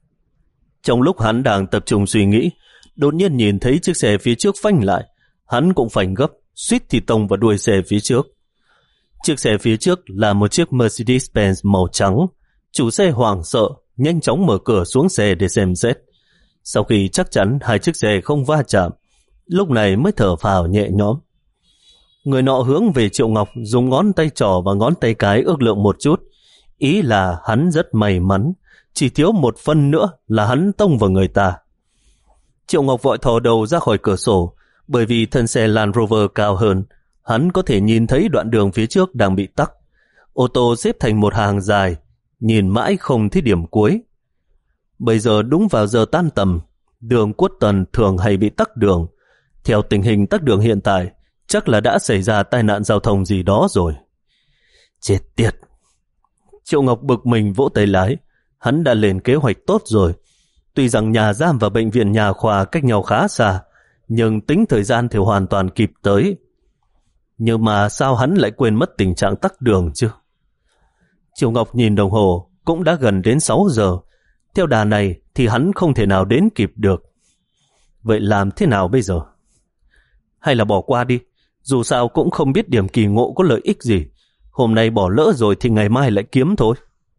[SPEAKER 1] Trong lúc hắn đang tập trung suy nghĩ, đột nhiên nhìn thấy chiếc xe phía trước phanh lại. Hắn cũng phanh gấp, suýt thì tông vào đuôi xe phía trước. Chiếc xe phía trước là một chiếc Mercedes-Benz màu trắng. Chủ xe hoảng sợ, nhanh chóng mở cửa xuống xe để xem xét. Sau khi chắc chắn hai chiếc xe không va chạm, lúc này mới thở phào nhẹ nhõm. Người nọ hướng về Triệu Ngọc, dùng ngón tay trỏ và ngón tay cái ước lượng một chút. Ý là hắn rất may mắn, chỉ thiếu một phân nữa là hắn tông vào người ta. Triệu Ngọc vội thò đầu ra khỏi cửa sổ, bởi vì thân xe Land Rover cao hơn, hắn có thể nhìn thấy đoạn đường phía trước đang bị tắc. Ô tô xếp thành một hàng dài, nhìn mãi không thấy điểm cuối. Bây giờ đúng vào giờ tan tầm, đường Quất Tần thường hay bị tắc đường. Theo tình hình tắc đường hiện tại, chắc là đã xảy ra tai nạn giao thông gì đó rồi. Chết tiệt! Triệu Ngọc bực mình vỗ tay lái. Hắn đã lên kế hoạch tốt rồi. Tuy rằng nhà giam và bệnh viện nhà khoa cách nhau khá xa, nhưng tính thời gian thì hoàn toàn kịp tới. Nhưng mà sao hắn lại quên mất tình trạng tắc đường chứ? Triệu Ngọc nhìn đồng hồ, cũng đã gần đến sáu giờ. Theo đà này thì hắn không thể nào đến kịp được. Vậy làm thế nào bây giờ? Hay là bỏ qua đi, dù sao cũng không biết điểm kỳ ngộ có lợi ích gì. Hôm nay bỏ lỡ rồi thì ngày mai lại kiếm thôi.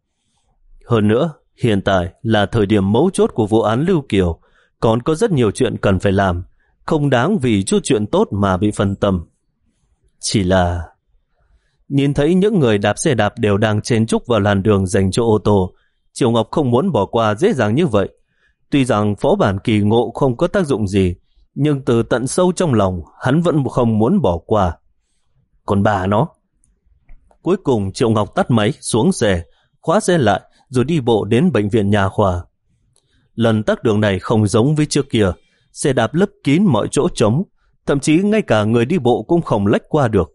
[SPEAKER 1] Hơn nữa, hiện tại là thời điểm mấu chốt của vụ án Lưu Kiều, còn có rất nhiều chuyện cần phải làm, không đáng vì chút chuyện tốt mà bị phân tâm. Chỉ là... Nhìn thấy những người đạp xe đạp đều đang chen chúc vào làn đường dành cho ô tô, Triệu Ngọc không muốn bỏ qua dễ dàng như vậy. Tuy rằng phó bản kỳ ngộ không có tác dụng gì, nhưng từ tận sâu trong lòng hắn vẫn không muốn bỏ qua. Còn bà nó... Cuối cùng Triệu Ngọc tắt máy, xuống xe, khóa xe lại rồi đi bộ đến bệnh viện nhà khoa. Lần tắc đường này không giống với trước kia, xe đạp lấp kín mọi chỗ trống, thậm chí ngay cả người đi bộ cũng không lách qua được.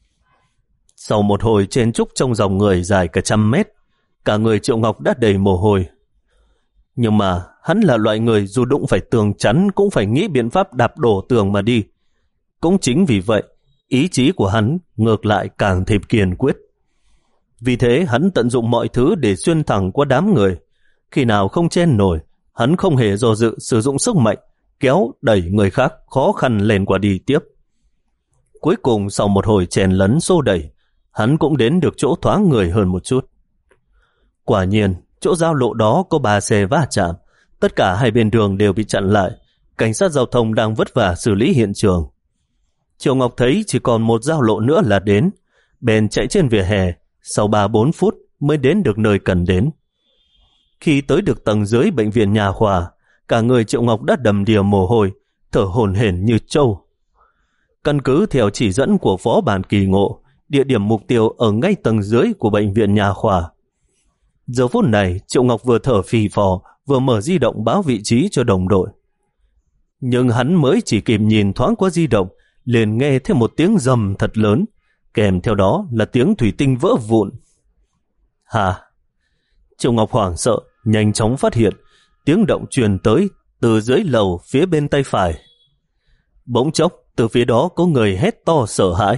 [SPEAKER 1] Sau một hồi chen chúc trong dòng người dài cả trăm mét, cả người Triệu Ngọc đã đầy mồ hôi. Nhưng mà hắn là loại người dù đụng phải tường chắn cũng phải nghĩ biện pháp đạp đổ tường mà đi. Cũng chính vì vậy, ý chí của hắn ngược lại càng thêm kiên quyết. Vì thế hắn tận dụng mọi thứ để xuyên thẳng qua đám người. Khi nào không chen nổi, hắn không hề do dự sử dụng sức mạnh, kéo đẩy người khác khó khăn lên qua đi tiếp. Cuối cùng sau một hồi chèn lấn xô đẩy, hắn cũng đến được chỗ thoáng người hơn một chút. Quả nhiên, chỗ giao lộ đó có ba xe va chạm, tất cả hai bên đường đều bị chặn lại. Cảnh sát giao thông đang vất vả xử lý hiện trường. Triệu Ngọc thấy chỉ còn một giao lộ nữa là đến, bèn chạy trên vỉa hè, sau ba bốn phút mới đến được nơi cần đến. Khi tới được tầng dưới bệnh viện Nha Khoa, cả người Triệu Ngọc đã đầm đìa mồ hôi, thở hổn hển như trâu. Căn cứ theo chỉ dẫn của Phó Bản Kỳ Ngộ, địa điểm mục tiêu ở ngay tầng dưới của bệnh viện Nha Khoa. Giờ phút này, Triệu Ngọc vừa thở phì phò, vừa mở di động báo vị trí cho đồng đội. Nhưng hắn mới chỉ kịp nhìn thoáng qua di động, liền nghe thêm một tiếng rầm thật lớn, kèm theo đó là tiếng thủy tinh vỡ vụn. Hả? Triệu Ngọc hoảng sợ, nhanh chóng phát hiện tiếng động truyền tới từ dưới lầu phía bên tay phải. Bỗng chốc, từ phía đó có người hét to sợ hãi.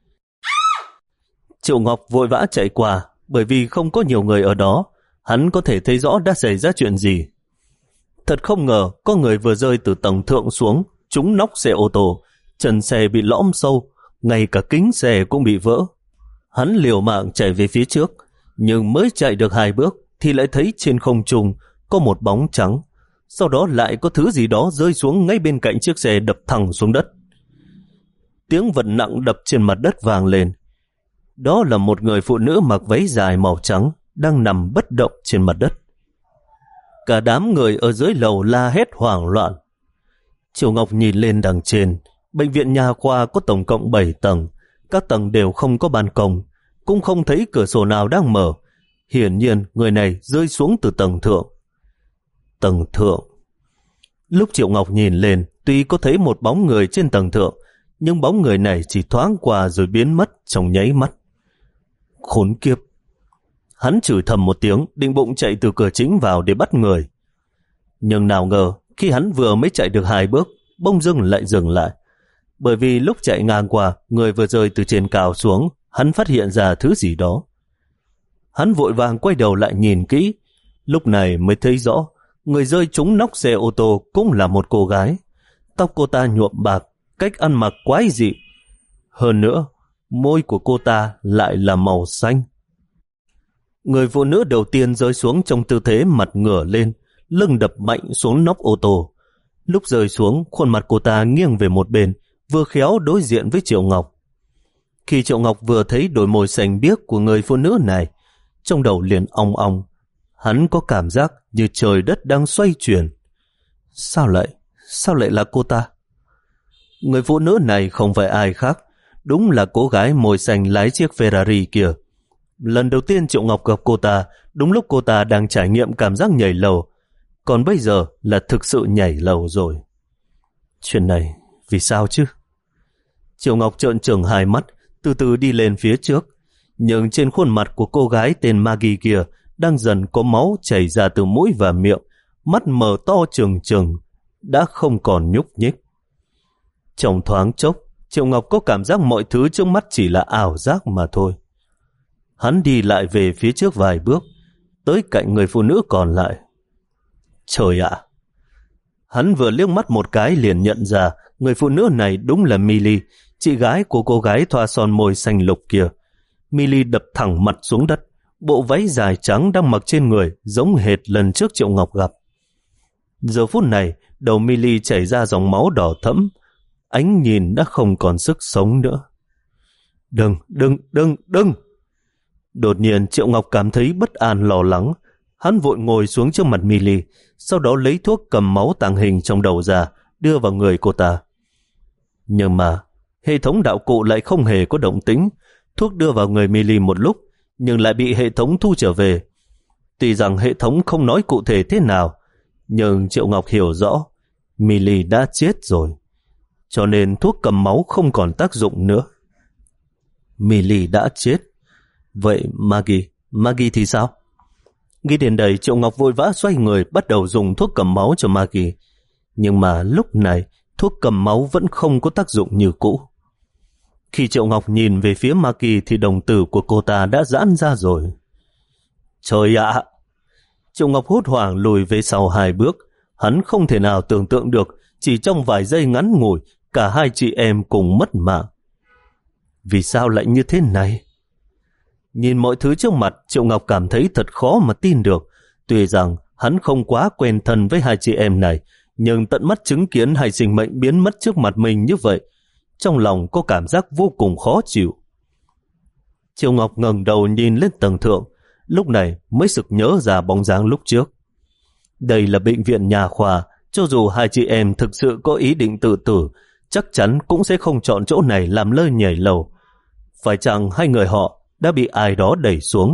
[SPEAKER 1] Triệu Ngọc vội vã chạy qua, bởi vì không có nhiều người ở đó, hắn có thể thấy rõ đã xảy ra chuyện gì. Thật không ngờ, có người vừa rơi từ tầng thượng xuống, trúng nóc xe ô tô, trần xe bị lõm sâu, ngay cả kính xe cũng bị vỡ. Hắn liều mạng chạy về phía trước, nhưng mới chạy được hai bước thì lại thấy trên không trung có một bóng trắng, sau đó lại có thứ gì đó rơi xuống ngay bên cạnh chiếc xe đập thẳng xuống đất. Tiếng vật nặng đập trên mặt đất vang lên. Đó là một người phụ nữ mặc váy dài màu trắng đang nằm bất động trên mặt đất. Cả đám người ở dưới lầu la hét hoảng loạn. Triệu Ngọc nhìn lên đằng trên. Bệnh viện Nha Khoa có tổng cộng bảy tầng, các tầng đều không có ban công, cũng không thấy cửa sổ nào đang mở. Hiển nhiên người này rơi xuống từ tầng thượng. Tầng thượng. Lúc Triệu Ngọc nhìn lên, tuy có thấy một bóng người trên tầng thượng, nhưng bóng người này chỉ thoáng qua rồi biến mất trong nháy mắt. Khốn kiếp! Hắn chửi thầm một tiếng, định bụng chạy từ cửa chính vào để bắt người. Nhưng nào ngờ, khi hắn vừa mới chạy được hai bước, bỗng dưng lại dừng lại. Bởi vì lúc chạy ngang qua, người vừa rơi từ trên cao xuống, hắn phát hiện ra thứ gì đó. Hắn vội vàng quay đầu lại nhìn kỹ, lúc này mới thấy rõ, người rơi trúng nóc xe ô tô cũng là một cô gái. Tóc cô ta nhuộm bạc, cách ăn mặc quái dị. Hơn nữa, môi của cô ta lại là màu xanh. Người phụ nữ đầu tiên rơi xuống trong tư thế mặt ngửa lên, lưng đập mạnh xuống nóc ô tô. Lúc rơi xuống, khuôn mặt cô ta nghiêng về một bên, vừa khéo đối diện với Triệu Ngọc. Khi Triệu Ngọc vừa thấy đôi môi xanh biếc của người phụ nữ này, trong đầu liền ong ong. Hắn có cảm giác như trời đất đang xoay chuyển. Sao lại, sao lại là cô ta? Người phụ nữ này không phải ai khác, đúng là cô gái môi xanh lái chiếc Ferrari kia. Lần đầu tiên Triệu Ngọc gặp cô ta, đúng lúc cô ta đang trải nghiệm cảm giác nhảy lầu, còn bây giờ là thực sự nhảy lầu rồi. Chuyện này, vì sao chứ? Triệu Ngọc trợn trừng hai mắt, từ từ đi lên phía trước, nhưng trên khuôn mặt của cô gái tên Maggie kia đang dần có máu chảy ra từ mũi và miệng, mắt mở to trừng trừng, đã không còn nhúc nhích. Trong thoáng chốc, Triệu Ngọc có cảm giác mọi thứ trước mắt chỉ là ảo giác mà thôi. Hắn đi lại về phía trước vài bước, tới cạnh người phụ nữ còn lại. Trời ạ! Hắn vừa liếc mắt một cái liền nhận ra người phụ nữ này đúng là Millie, chị gái của cô gái thoa son môi xanh lục kia. Millie đập thẳng mặt xuống đất, bộ váy dài trắng đang mặc trên người giống hệt lần trước Triệu Ngọc gặp. Giờ phút này, đầu Millie chảy ra dòng máu đỏ thẫm, ánh nhìn đã không còn sức sống nữa. Đừng, đừng, đừng, đừng! Đột nhiên Triệu Ngọc cảm thấy bất an lo lắng. Hắn vội ngồi xuống trước mặt Millie, sau đó lấy thuốc cầm máu tàng hình trong đầu ra, đưa vào người cô ta. Nhưng mà, hệ thống đạo cụ lại không hề có động tĩnh. Thuốc đưa vào người Millie một lúc, nhưng lại bị hệ thống thu trở về. Tuy rằng hệ thống không nói cụ thể thế nào, nhưng Triệu Ngọc hiểu rõ, Millie đã chết rồi. Cho nên thuốc cầm máu không còn tác dụng nữa. Millie đã chết. Vậy Maggie, Maggie thì sao? Nghĩ đến đây, Triệu Ngọc vội vã xoay người bắt đầu dùng thuốc cầm máu cho Maggie. Nhưng mà lúc này thuốc cầm máu vẫn không có tác dụng như cũ. Khi Triệu Ngọc nhìn về phía Maggie thì đồng tử của cô ta đã giãn ra rồi. Trời ạ! Triệu Ngọc hốt hoảng lùi về sau hai bước. Hắn không thể nào tưởng tượng được chỉ trong vài giây ngắn ngủi cả hai chị em cùng mất mạng. Vì sao lại như thế này? Nhìn mọi thứ trước mặt, Triệu Ngọc cảm thấy thật khó mà tin được. Tuy rằng hắn không quá quen thân với hai chị em này, nhưng tận mắt chứng kiến hai sinh mệnh biến mất trước mặt mình như vậy, trong lòng có cảm giác vô cùng khó chịu. Triệu Ngọc ngẩng đầu nhìn lên tầng thượng, lúc này mới sực nhớ ra bóng dáng lúc trước. Đây là bệnh viện nhà khoa, cho dù hai chị em thực sự có ý định tự tử, chắc chắn cũng sẽ không chọn chỗ này làm nơi nhảy lầu. Phải chăng hai người họ đã bị ai đó đẩy xuống?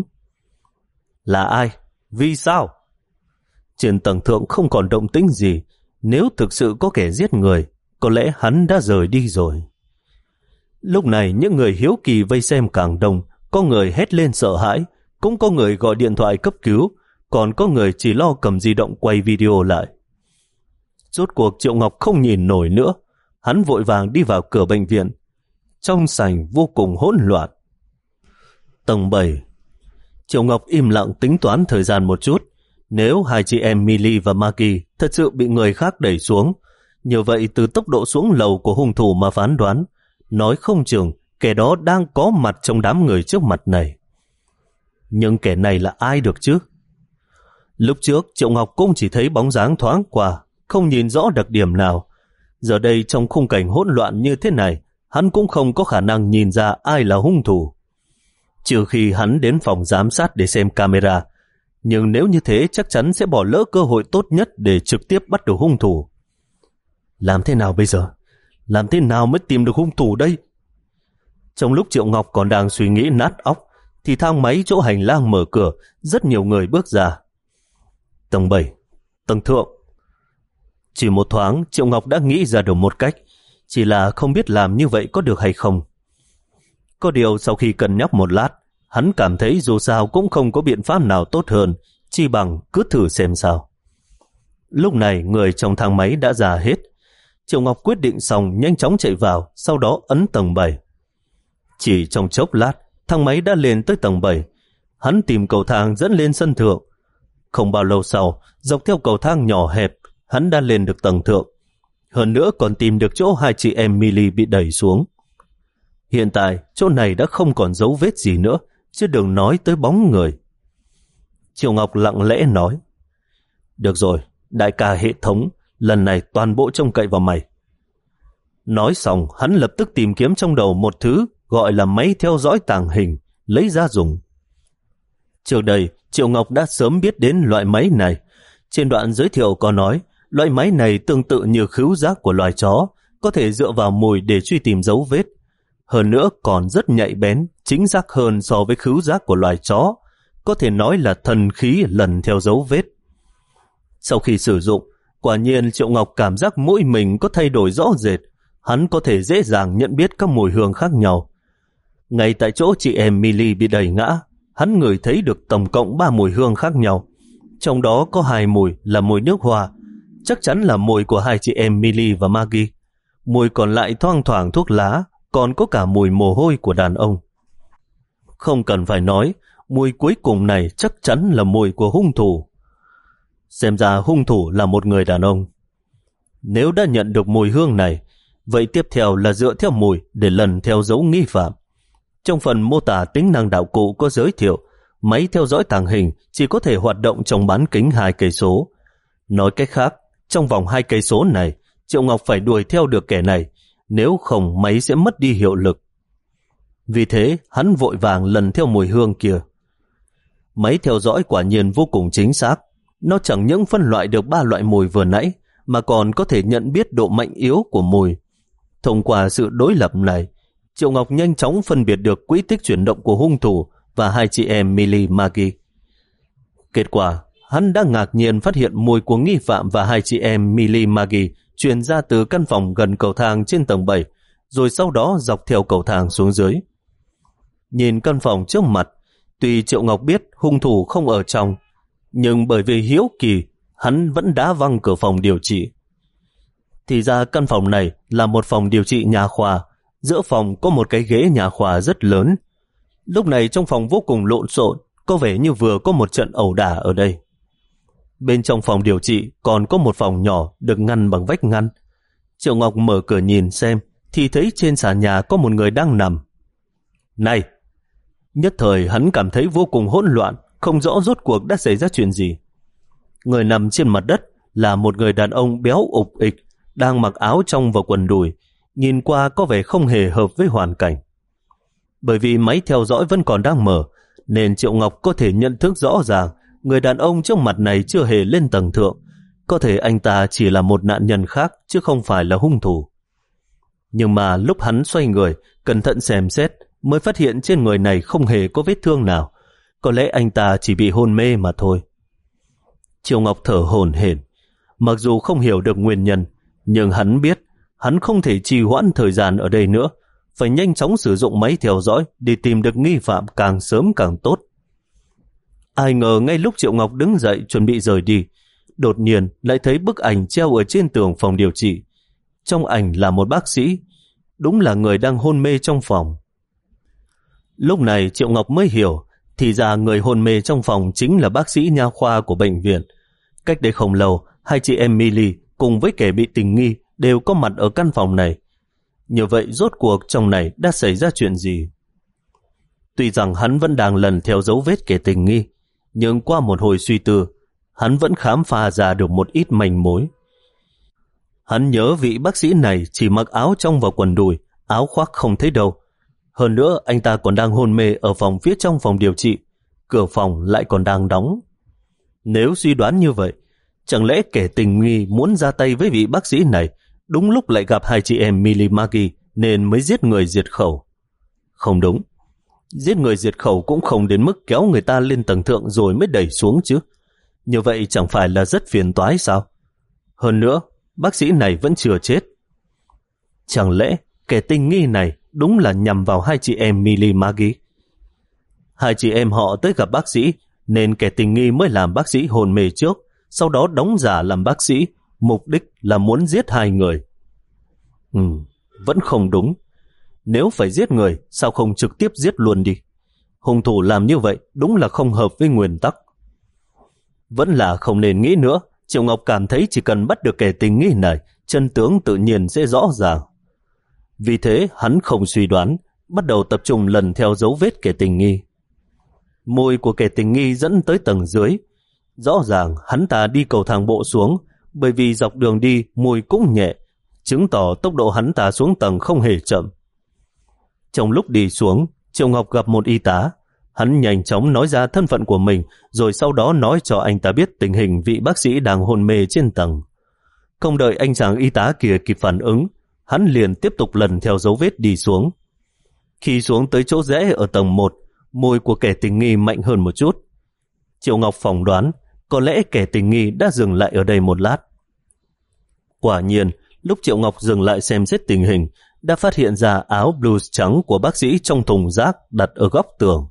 [SPEAKER 1] Là ai? Vì sao? Trên tầng thượng không còn động tĩnh gì. Nếu thực sự có kẻ giết người, có lẽ hắn đã rời đi rồi. Lúc này những người hiếu kỳ vây xem càng đông, có người hét lên sợ hãi, cũng có người gọi điện thoại cấp cứu, còn có người chỉ lo cầm di động quay video lại. Rốt cuộc Triệu Ngọc không nhìn nổi nữa, hắn vội vàng đi vào cửa bệnh viện. Trong sảnh vô cùng hỗn loạn. Tầng bảy. Triệu Ngọc im lặng tính toán thời gian một chút. Nếu hai chị em Millie và Maggie thật sự bị người khác đẩy xuống, như vậy từ tốc độ xuống lầu của hung thủ mà phán đoán, nói không chừng kẻ đó đang có mặt trong đám người trước mặt này. Nhưng kẻ này là ai được chứ? Lúc trước Triệu Ngọc cũng chỉ thấy bóng dáng thoáng qua, không nhìn rõ đặc điểm nào. Giờ đây trong khung cảnh hỗn loạn như thế này, hắn cũng không có khả năng nhìn ra ai là hung thủ. Trừ khi hắn đến phòng giám sát để xem camera. Nhưng nếu như thế chắc chắn sẽ bỏ lỡ cơ hội tốt nhất để trực tiếp bắt được hung thủ. Làm thế nào bây giờ? Làm thế nào mới tìm được hung thủ đây? Trong lúc Triệu Ngọc còn đang suy nghĩ nát óc, thì thang máy chỗ hành lang mở cửa, rất nhiều người bước ra. Tầng bảy, tầng thượng. Chỉ một thoáng, Triệu Ngọc đã nghĩ ra được một cách, chỉ là không biết làm như vậy có được hay không. Có điều sau khi cân nhắc một lát, hắn cảm thấy dù sao cũng không có biện pháp nào tốt hơn, chi bằng cứ thử xem sao. Lúc này người trong thang máy đã ra hết. Triệu Ngọc quyết định xong nhanh chóng chạy vào, sau đó ấn tầng bảy. Chỉ trong chốc lát, thang máy đã lên tới tầng bảy. Hắn tìm cầu thang dẫn lên sân thượng. Không bao lâu sau, dọc theo cầu thang nhỏ hẹp, hắn đã lên được tầng thượng. Hơn nữa còn tìm được chỗ hai chị em Millie bị đẩy xuống. Hiện tại, chỗ này đã không còn dấu vết gì nữa, chứ đừng nói tới bóng người. Triệu Ngọc lặng lẽ nói, được rồi, đại ca hệ thống, lần này toàn bộ trông cậy vào mày. Nói xong, hắn lập tức tìm kiếm trong đầu một thứ gọi là máy theo dõi tàng hình, lấy ra dùng. Trước đây, Triệu Ngọc đã sớm biết đến loại máy này. Trên đoạn giới thiệu có nói, loại máy này tương tự như khứu giác của loài chó, có thể dựa vào mùi để truy tìm dấu vết. Hơn nữa còn rất nhạy bén, chính xác hơn so với khứu giác của loài chó, có thể nói là thần khí lần theo dấu vết. Sau khi sử dụng, quả nhiên Triệu Ngọc cảm giác mũi mình có thay đổi rõ rệt, hắn có thể dễ dàng nhận biết các mùi hương khác nhau. Ngay tại chỗ chị em Millie bị đẩy ngã, hắn ngửi thấy được tổng cộng ba mùi hương khác nhau. Trong đó có hai mùi là mùi nước hoa, chắc chắn là mùi của hai chị em Millie và Maggie. Mùi còn lại thoang thoảng thuốc lá, còn có cả mùi mồ hôi của đàn ông. Không cần phải nói, mùi cuối cùng này chắc chắn là mùi của hung thủ. Xem ra hung thủ là một người đàn ông. Nếu đã nhận được mùi hương này, vậy tiếp theo là dựa theo mùi để lần theo dấu nghi phạm. Trong phần mô tả tính năng đạo cụ có giới thiệu, máy theo dõi tàng hình chỉ có thể hoạt động trong bán kính hai cây số. Nói cách khác, trong vòng hai cây số này, Triệu Ngọc phải đuổi theo được kẻ này, nếu không máy sẽ mất đi hiệu lực. Vì thế, hắn vội vàng lần theo mùi hương kia. Máy theo dõi quả nhiên vô cùng chính xác. Nó chẳng những phân loại được ba loại mùi vừa nãy, mà còn có thể nhận biết độ mạnh yếu của mùi. Thông qua sự đối lập này, Triệu Ngọc nhanh chóng phân biệt được quỹ tích chuyển động của hung thủ và hai chị em Millie Maggie. Kết quả, hắn đã ngạc nhiên phát hiện mùi của nghi phạm và hai chị em Millie Maggie truyền ra từ căn phòng gần cầu thang trên tầng bảy, rồi sau đó dọc theo cầu thang xuống dưới. Nhìn căn phòng trước mặt, tuy Triệu Ngọc biết hung thủ không ở trong, nhưng bởi vì hiếu kỳ, hắn vẫn đá văng cửa phòng điều trị. Thì ra căn phòng này là một phòng điều trị nha khoa, giữa phòng có một cái ghế nha khoa rất lớn. Lúc này trong phòng vô cùng lộn xộn, có vẻ như vừa có một trận ẩu đả ở đây. Bên trong phòng điều trị còn có một phòng nhỏ được ngăn bằng vách ngăn. Triệu Ngọc mở cửa nhìn xem thì thấy trên sàn nhà có một người đang nằm. Này! Nhất thời hắn cảm thấy vô cùng hỗn loạn, không rõ rốt cuộc đã xảy ra chuyện gì. Người nằm trên mặt đất là một người đàn ông béo ục ịch, đang mặc áo trong và quần đùi, nhìn qua có vẻ không hề hợp với hoàn cảnh. Bởi vì máy theo dõi vẫn còn đang mở, nên Triệu Ngọc có thể nhận thức rõ ràng người đàn ông trước mặt này chưa hề lên tầng thượng. Có thể anh ta chỉ là một nạn nhân khác chứ không phải là hung thủ. Nhưng mà lúc hắn xoay người, cẩn thận xem xét, mới phát hiện trên người này không hề có vết thương nào. Có lẽ anh ta chỉ bị hôn mê mà thôi. Triệu Ngọc thở hổn hển. Mặc dù không hiểu được nguyên nhân, nhưng hắn biết hắn không thể trì hoãn thời gian ở đây nữa, phải nhanh chóng sử dụng máy theo dõi để tìm được nghi phạm càng sớm càng tốt. Ai ngờ ngay lúc Triệu Ngọc đứng dậy chuẩn bị rời đi, đột nhiên lại thấy bức ảnh treo ở trên tường phòng điều trị. Trong ảnh là một bác sĩ, đúng là người đang hôn mê trong phòng. Lúc này Triệu Ngọc mới hiểu, thì ra người hôn mê trong phòng chính là bác sĩ nha khoa của bệnh viện. Cách đây không lâu, hai chị em Milly cùng với kẻ bị tình nghi đều có mặt ở căn phòng này. Như vậy rốt cuộc trong này đã xảy ra chuyện gì? Tuy rằng hắn vẫn đang lần theo dấu vết kẻ tình nghi, nhưng qua một hồi suy tư, hắn vẫn khám phá ra được một ít manh mối. Hắn nhớ vị bác sĩ này chỉ mặc áo trong và quần đùi, áo khoác không thấy đâu. Hơn nữa anh ta còn đang hôn mê ở phòng phía trong phòng điều trị, cửa phòng lại còn đang đóng. Nếu suy đoán như vậy, chẳng lẽ kẻ tình nghi muốn ra tay với vị bác sĩ này đúng lúc lại gặp hai chị em Milly Maggie nên mới giết người diệt khẩu? Không đúng, giết người diệt khẩu cũng không đến mức kéo người ta lên tầng thượng rồi mới đẩy xuống chứ. Như vậy chẳng phải là rất phiền toái sao? Hơn nữa, bác sĩ này vẫn chưa chết. Chẳng lẽ kẻ tình nghi này đúng là nhằm vào hai chị em Milly Maggie? Hai chị em họ tới gặp bác sĩ, nên kẻ tình nghi mới làm bác sĩ hôn mê trước, sau đó đóng giả làm bác sĩ, mục đích là muốn giết hai người. Ừ, vẫn không đúng. Nếu phải giết người, sao không trực tiếp giết luôn đi? Hung thủ làm như vậy đúng là không hợp với nguyên tắc. Vẫn là không nên nghĩ nữa. Triệu Ngọc cảm thấy chỉ cần bắt được kẻ tình nghi này, chân tướng tự nhiên sẽ rõ ràng. Vì thế hắn không suy đoán, bắt đầu tập trung lần theo dấu vết kẻ tình nghi. Môi của kẻ tình nghi dẫn tới tầng dưới. Rõ ràng hắn ta đi cầu thang bộ xuống, bởi vì dọc đường đi mùi cũng nhẹ, chứng tỏ tốc độ hắn ta xuống tầng không hề chậm. Trong lúc đi xuống, Triệu Ngọc gặp một y tá. Hắn nhanh chóng nói ra thân phận của mình, rồi sau đó nói cho anh ta biết tình hình vị bác sĩ đang hôn mê trên tầng. Không đợi anh chàng y tá kia kịp phản ứng, hắn liền tiếp tục lần theo dấu vết đi xuống. Khi xuống tới chỗ rẽ ở tầng một, môi của kẻ tình nghi mạnh hơn một chút. Triệu Ngọc phỏng đoán có lẽ kẻ tình nghi đã dừng lại ở đây một lát. Quả nhiên, lúc Triệu Ngọc dừng lại xem xét tình hình, đã phát hiện ra áo blues trắng của bác sĩ trong thùng rác đặt ở góc tường.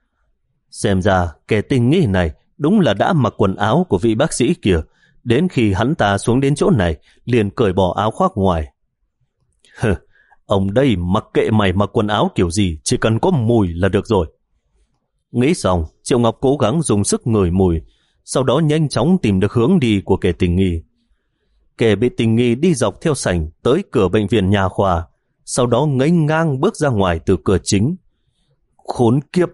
[SPEAKER 1] Xem ra kẻ tình nghi này đúng là đã mặc quần áo của vị bác sĩ kia, đến khi hắn ta xuống đến chỗ này liền cởi bỏ áo khoác ngoài. Hừ, ông đây mặc kệ mày mặc quần áo kiểu gì, chỉ cần có mùi là được rồi. Nghĩ xong, Triệu Ngọc cố gắng dùng sức ngửi mùi, sau đó nhanh chóng tìm được hướng đi của kẻ tình nghi. Kẻ bị tình nghi đi dọc theo sảnh tới cửa bệnh viện nha khoa, sau đó nghênh ngang bước ra ngoài từ cửa chính. Khốn kiếp!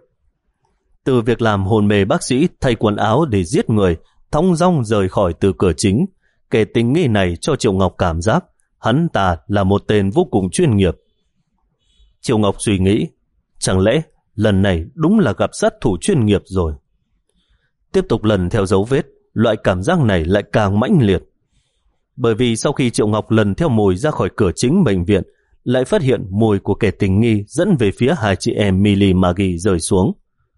[SPEAKER 1] Từ việc làm hồn mê bác sĩ thay quần áo để giết người, thong dong rời khỏi từ cửa chính, kẻ tình nghi này cho Triệu Ngọc cảm giác hắn ta là một tên vô cùng chuyên nghiệp. Triệu Ngọc suy nghĩ, chẳng lẽ lần này đúng là gặp sát thủ chuyên nghiệp rồi? Tiếp tục lần theo dấu vết, loại cảm giác này lại càng mãnh liệt. Bởi vì sau khi Triệu Ngọc lần theo mùi ra khỏi cửa chính bệnh viện, lại phát hiện mùi của kẻ tình nghi dẫn về phía hai chị em Milly Maggie rơi xuống.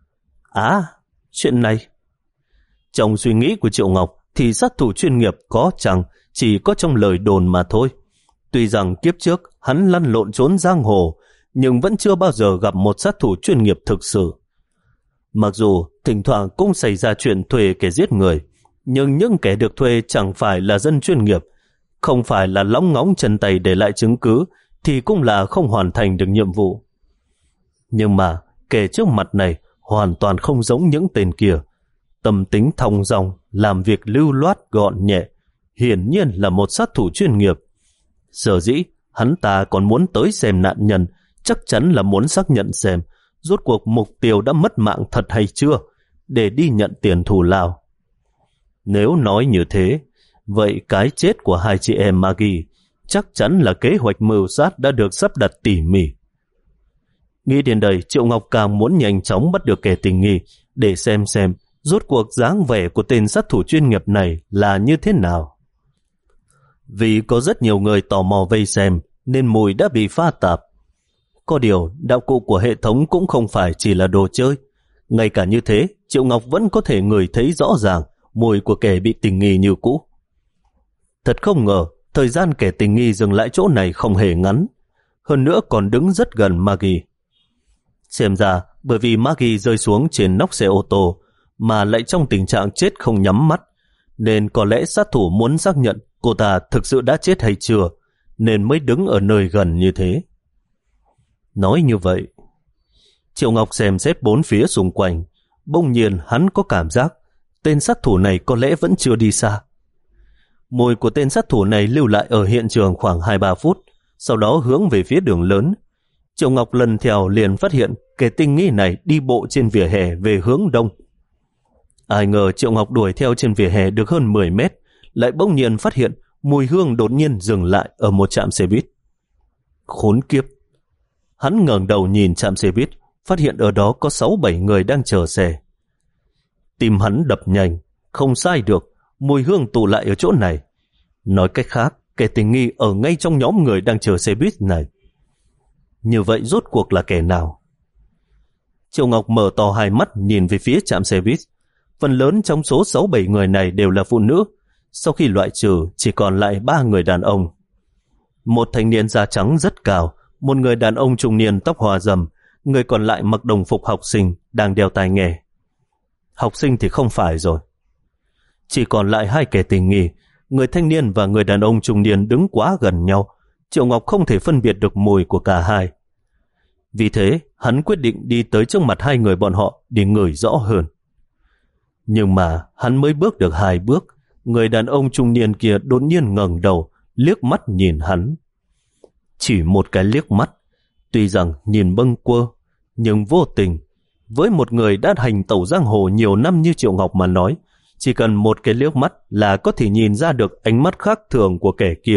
[SPEAKER 1] À, chuyện này. Trong suy nghĩ của Triệu Ngọc thì sát thủ chuyên nghiệp có chăng chỉ có trong lời đồn mà thôi. Tuy rằng kiếp trước hắn lăn lộn trốn giang hồ, nhưng vẫn chưa bao giờ gặp một sát thủ chuyên nghiệp thực sự. Mặc dù thỉnh thoảng cũng xảy ra chuyện thuê kẻ giết người, nhưng những kẻ được thuê chẳng phải là dân chuyên nghiệp, không phải là lóng ngóng chân tay để lại chứng cứ, thì cũng là không hoàn thành được nhiệm vụ. Nhưng mà kẻ trước mặt này hoàn toàn không giống những tên kia. Tâm tính thong dong, làm việc lưu loát gọn nhẹ, hiển nhiên là một sát thủ chuyên nghiệp. Sở dĩ hắn ta còn muốn tới xem nạn nhân, chắc chắn là muốn xác nhận xem rốt cuộc mục tiêu đã mất mạng thật hay chưa, để đi nhận tiền thù lao. Nếu nói như thế, vậy cái chết của hai chị em Maggie chắc chắn là kế hoạch mưu sát đã được sắp đặt tỉ mỉ. Nghĩ đến đây, Triệu Ngọc càng muốn nhanh chóng bắt được kẻ tình nghi để xem xem rốt cuộc dáng vẻ của tên sát thủ chuyên nghiệp này là như thế nào. Vì có rất nhiều người tò mò vây xem nên mùi đã bị pha tạp. Có điều, đạo cụ của hệ thống cũng không phải chỉ là đồ chơi. Ngay cả như thế, Triệu Ngọc vẫn có thể ngửi thấy rõ ràng mùi của kẻ bị tình nghi như cũ. Thật không ngờ, thời gian kẻ tình nghi dừng lại chỗ này không hề ngắn. Hơn nữa còn đứng rất gần Maggie. Xem ra, bởi vì Maggie rơi xuống trên nóc xe ô tô, mà lại trong tình trạng chết không nhắm mắt, nên có lẽ sát thủ muốn xác nhận cô ta thực sự đã chết hay chưa, nên mới đứng ở nơi gần như thế. Nói như vậy, Triệu Ngọc xem xét bốn phía xung quanh, bỗng nhiên hắn có cảm giác tên sát thủ này có lẽ vẫn chưa đi xa. Mùi của tên sát thủ này lưu lại ở hiện trường khoảng hai ba phút, sau đó hướng về phía đường lớn. Triệu Ngọc lần theo liền phát hiện kẻ tình nghi này đi bộ trên vỉa hè về hướng đông. Ai ngờ Triệu Ngọc đuổi theo trên vỉa hè được hơn mười mét, lại bỗng nhiên phát hiện mùi hương đột nhiên dừng lại ở một trạm xe buýt. Khốn kiếp! Hắn ngẩng đầu nhìn trạm xe buýt, phát hiện ở đó có sáu bảy người đang chờ xe. Tim hắn đập nhanh, không sai được, mùi hương tụ lại ở chỗ này. Nói cách khác, kẻ tình nghi ở ngay trong nhóm người đang chờ xe buýt này. Như vậy rốt cuộc là kẻ nào? Triệu Ngọc mở to hai mắt nhìn về phía trạm xe buýt. Phần lớn trong số sáu bảy người này đều là phụ nữ. Sau khi loại trừ, chỉ còn lại ba người đàn ông. Một thanh niên da trắng rất cao, một người đàn ông trung niên tóc hoa râm, người còn lại mặc đồng phục học sinh đang đeo tai nghe. Học sinh thì không phải rồi. Chỉ còn lại hai kẻ tình nghi, người thanh niên và người đàn ông trung niên đứng quá gần nhau. Triệu Ngọc không thể phân biệt được mùi của cả hai. Vì thế, hắn quyết định đi tới trước mặt hai người bọn họ để ngửi rõ hơn. Nhưng mà hắn mới bước được hai bước, người đàn ông trung niên kia đột nhiên ngẩng đầu, liếc mắt nhìn hắn. Chỉ một cái liếc mắt, tuy rằng nhìn bâng quơ, nhưng vô tình. Với một người đã hành tẩu giang hồ nhiều năm như Triệu Ngọc mà nói, chỉ cần một cái liếc mắt là có thể nhìn ra được ánh mắt khác thường của kẻ kia.